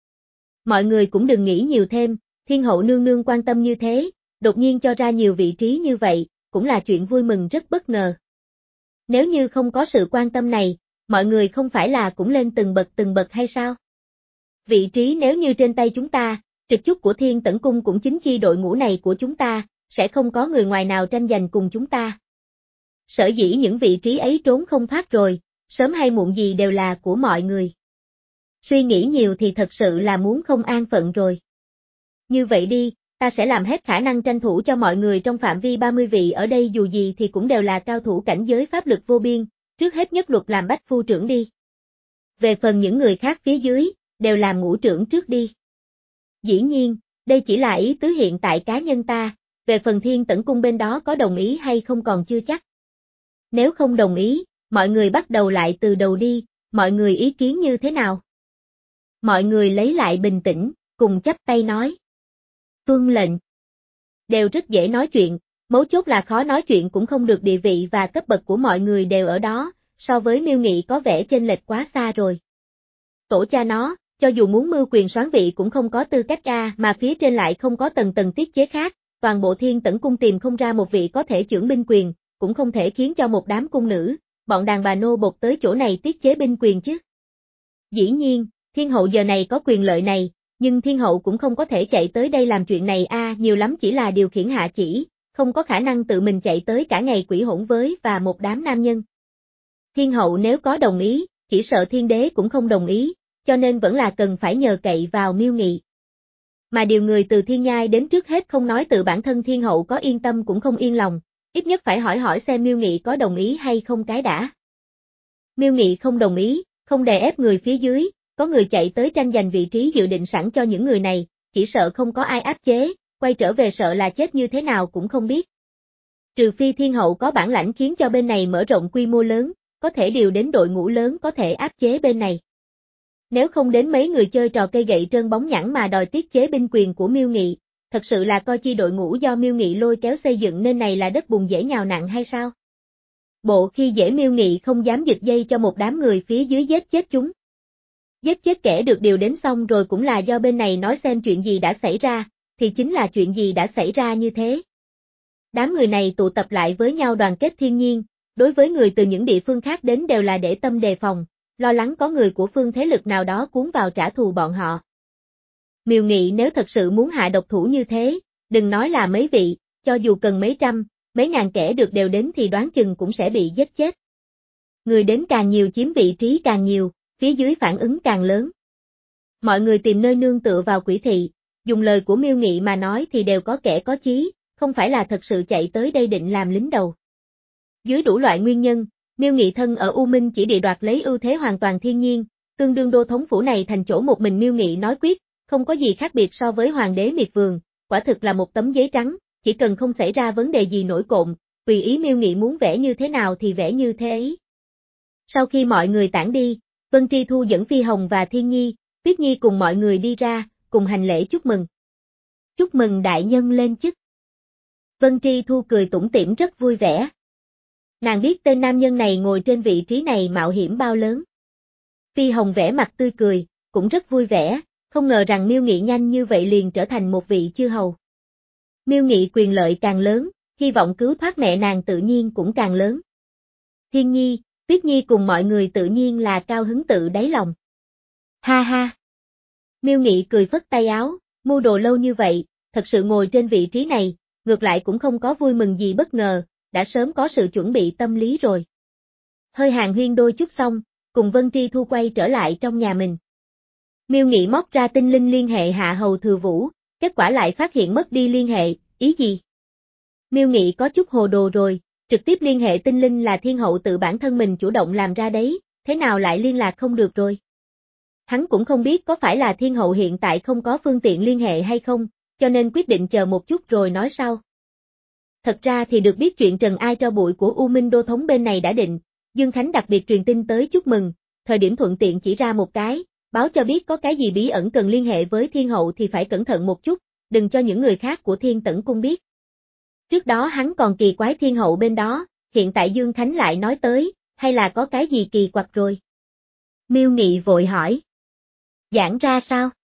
Mọi người cũng đừng nghĩ nhiều thêm, thiên hậu nương nương quan tâm như thế, đột nhiên cho ra nhiều vị trí như vậy, cũng là chuyện vui mừng rất bất ngờ. Nếu như không có sự quan tâm này, mọi người không phải là cũng lên từng bậc từng bậc hay sao? Vị trí nếu như trên tay chúng ta, trực chúc của Thiên Tẩn Cung cũng chính chi đội ngũ này của chúng ta, sẽ không có người ngoài nào tranh giành cùng chúng ta. Sở dĩ những vị trí ấy trốn không thoát rồi, sớm hay muộn gì đều là của mọi người. Suy nghĩ nhiều thì thật sự là muốn không an phận rồi. Như vậy đi, ta sẽ làm hết khả năng tranh thủ cho mọi người trong phạm vi ba mươi vị ở đây dù gì thì cũng đều là cao thủ cảnh giới pháp lực vô biên, trước hết nhất luật làm bách phu trưởng đi. Về phần những người khác phía dưới, đều làm ngũ trưởng trước đi. Dĩ nhiên, đây chỉ là ý tứ hiện tại cá nhân ta, về phần Thiên Tẩn Cung bên đó có đồng ý hay không còn chưa chắc. Nếu không đồng ý, mọi người bắt đầu lại từ đầu đi, mọi người ý kiến như thế nào? Mọi người lấy lại bình tĩnh, cùng chắp tay nói. Tuân lệnh. Đều rất dễ nói chuyện, mấu chốt là khó nói chuyện cũng không được, địa vị và cấp bậc của mọi người đều ở đó, so với Miêu Nghị có vẻ chênh lệch quá xa rồi. Tổ cha nó, cho dù muốn mưu quyền soán vị cũng không có tư cách a, mà phía trên lại không có tầng tầng tiết chế khác, toàn bộ Thiên Tẩn Cung tìm không ra một vị có thể chưởng binh quyền, cũng không thể khiến cho một đám cung nữ, bọn đàn bà nô bột tới chỗ này tiết chế binh quyền chứ. Dĩ nhiên, Thiên hậu giờ này có quyền lợi này, nhưng Thiên hậu cũng không có thể chạy tới đây làm chuyện này a, nhiều lắm chỉ là điều khiển hạ chỉ, không có khả năng tự mình chạy tới cả ngày quỷ hỗn với và một đám nam nhân. Thiên hậu nếu có đồng ý, chỉ sợ thiên đế cũng không đồng ý, cho nên vẫn là cần phải nhờ cậy vào Miêu Nghị. Mà điều người từ thiên nhai đến trước hết không nói tự bản thân thiên hậu có yên tâm cũng không yên lòng, ít nhất phải hỏi hỏi xem Miêu Nghị có đồng ý hay không cái đã. Miêu Nghị không đồng ý, không đè ép người phía dưới, có người chạy tới tranh giành vị trí dự định sẵn cho những người này, chỉ sợ không có ai áp chế, quay trở về sợ là chết như thế nào cũng không biết. Trừ phi thiên hậu có bản lãnh khiến cho bên này mở rộng quy mô lớn, có thể điều đến đội ngũ lớn có thể áp chế bên này. Nếu không đến mấy người chơi trò cây gậy trơn bóng nhẵn mà đòi tiết chế binh quyền của Miêu Nghị, thật sự là coi chi đội ngũ do Miêu Nghị lôi kéo xây dựng nên này là đất bùn dễ nhào nặn hay sao? Bộ khi dễ Miêu Nghị không dám giật dây cho một đám người phía dưới giết chết chúng. Giết chết kẻ được điều đến xong rồi cũng là do bên này nói xem chuyện gì đã xảy ra, thì chính là chuyện gì đã xảy ra như thế. Đám người này tụ tập lại với nhau đoàn kết thiên nhiên, đối với người từ những địa phương khác đến đều là để tâm đề phòng, lo lắng có người của phương thế lực nào đó cuốn vào trả thù bọn họ. Miêu Nghị nếu thật sự muốn hạ độc thủ như thế, đừng nói là mấy vị, cho dù cần mấy trăm, mấy ngàn kẻ được đều đến thì đoán chừng cũng sẽ bị giết chết. Người đến càng nhiều chiếm vị trí càng nhiều, phía dưới phản ứng càng lớn. Mọi người tìm nơi nương tựa vào quỷ thị, dùng lời của Miêu Nghị mà nói thì đều có kẻ có chí, không phải là thật sự chạy tới đây định làm lính đầu. Dưới đủ loại nguyên nhân, Miêu Nghị thân ở U Minh chỉ địa đoạt lấy ưu thế hoàn toàn thiên nhiên, tương đương đô thống phủ này thành chỗ một mình Miêu Nghị nói quyết, không có gì khác biệt so với hoàng đế miệt vườn, quả thực là một tấm giấy trắng, chỉ cần không xảy ra vấn đề gì nổi cộm, tùy ý Miêu Nghị muốn vẽ như thế nào thì vẽ như thế ấy. Sau khi mọi người tản đi, Vân Tri Thu dẫn Phi Hồng và Thiên Nhi, Tuyết Nhi cùng mọi người đi ra, cùng hành lễ chúc mừng. Chúc mừng đại nhân lên chức. Vân Tri Thu cười tủm tỉm rất vui vẻ. Nàng biết tên nam nhân này ngồi trên vị trí này mạo hiểm bao lớn. Phi Hồng vẻ mặt tươi cười, cũng rất vui vẻ, không ngờ rằng Miêu Nghị nhanh như vậy liền trở thành một vị chư hầu. Miêu Nghị quyền lợi càng lớn, hy vọng cứu thoát mẹ nàng tự nhiên cũng càng lớn. Thiên Nhi, Tuyết Nhi cùng mọi người tự nhiên là cao hứng tự đáy lòng. Ha ha! Miêu Nghị cười phất tay áo, mưu đồ lâu như vậy, thật sự ngồi trên vị trí này, ngược lại cũng không có vui mừng gì bất ngờ, đã sớm có sự chuẩn bị tâm lý rồi. Hơi hàn huyên đôi chút xong, cùng Vân Tri Thu quay trở lại trong nhà mình. Miêu Nghị móc ra tinh linh liên hệ Hạ Hầu Thừa Vũ, kết quả lại phát hiện mất đi liên hệ, ý gì? Miêu Nghị có chút hồ đồ rồi, trực tiếp liên hệ tinh linh là thiên hậu tự bản thân mình chủ động làm ra đấy, thế nào lại liên lạc không được rồi? Hắn cũng không biết có phải là thiên hậu hiện tại không có phương tiện liên hệ hay không, cho nên quyết định chờ một chút rồi nói sau. Thật ra thì được biết chuyện trần ai tro bụi của U Minh đô thống bên này đã định, Dương Khánh đặc biệt truyền tin tới chúc mừng, thời điểm thuận tiện chỉ ra một cái, báo cho biết có cái gì bí ẩn cần liên hệ với thiên hậu thì phải cẩn thận một chút, đừng cho những người khác của Thiên Tẩn Cung biết. Trước đó hắn còn kỳ quái thiên hậu bên đó, hiện tại Dương Khánh lại nói tới, hay là có cái gì kỳ quặc rồi? Miêu Nghị vội hỏi. Giảng ra sao?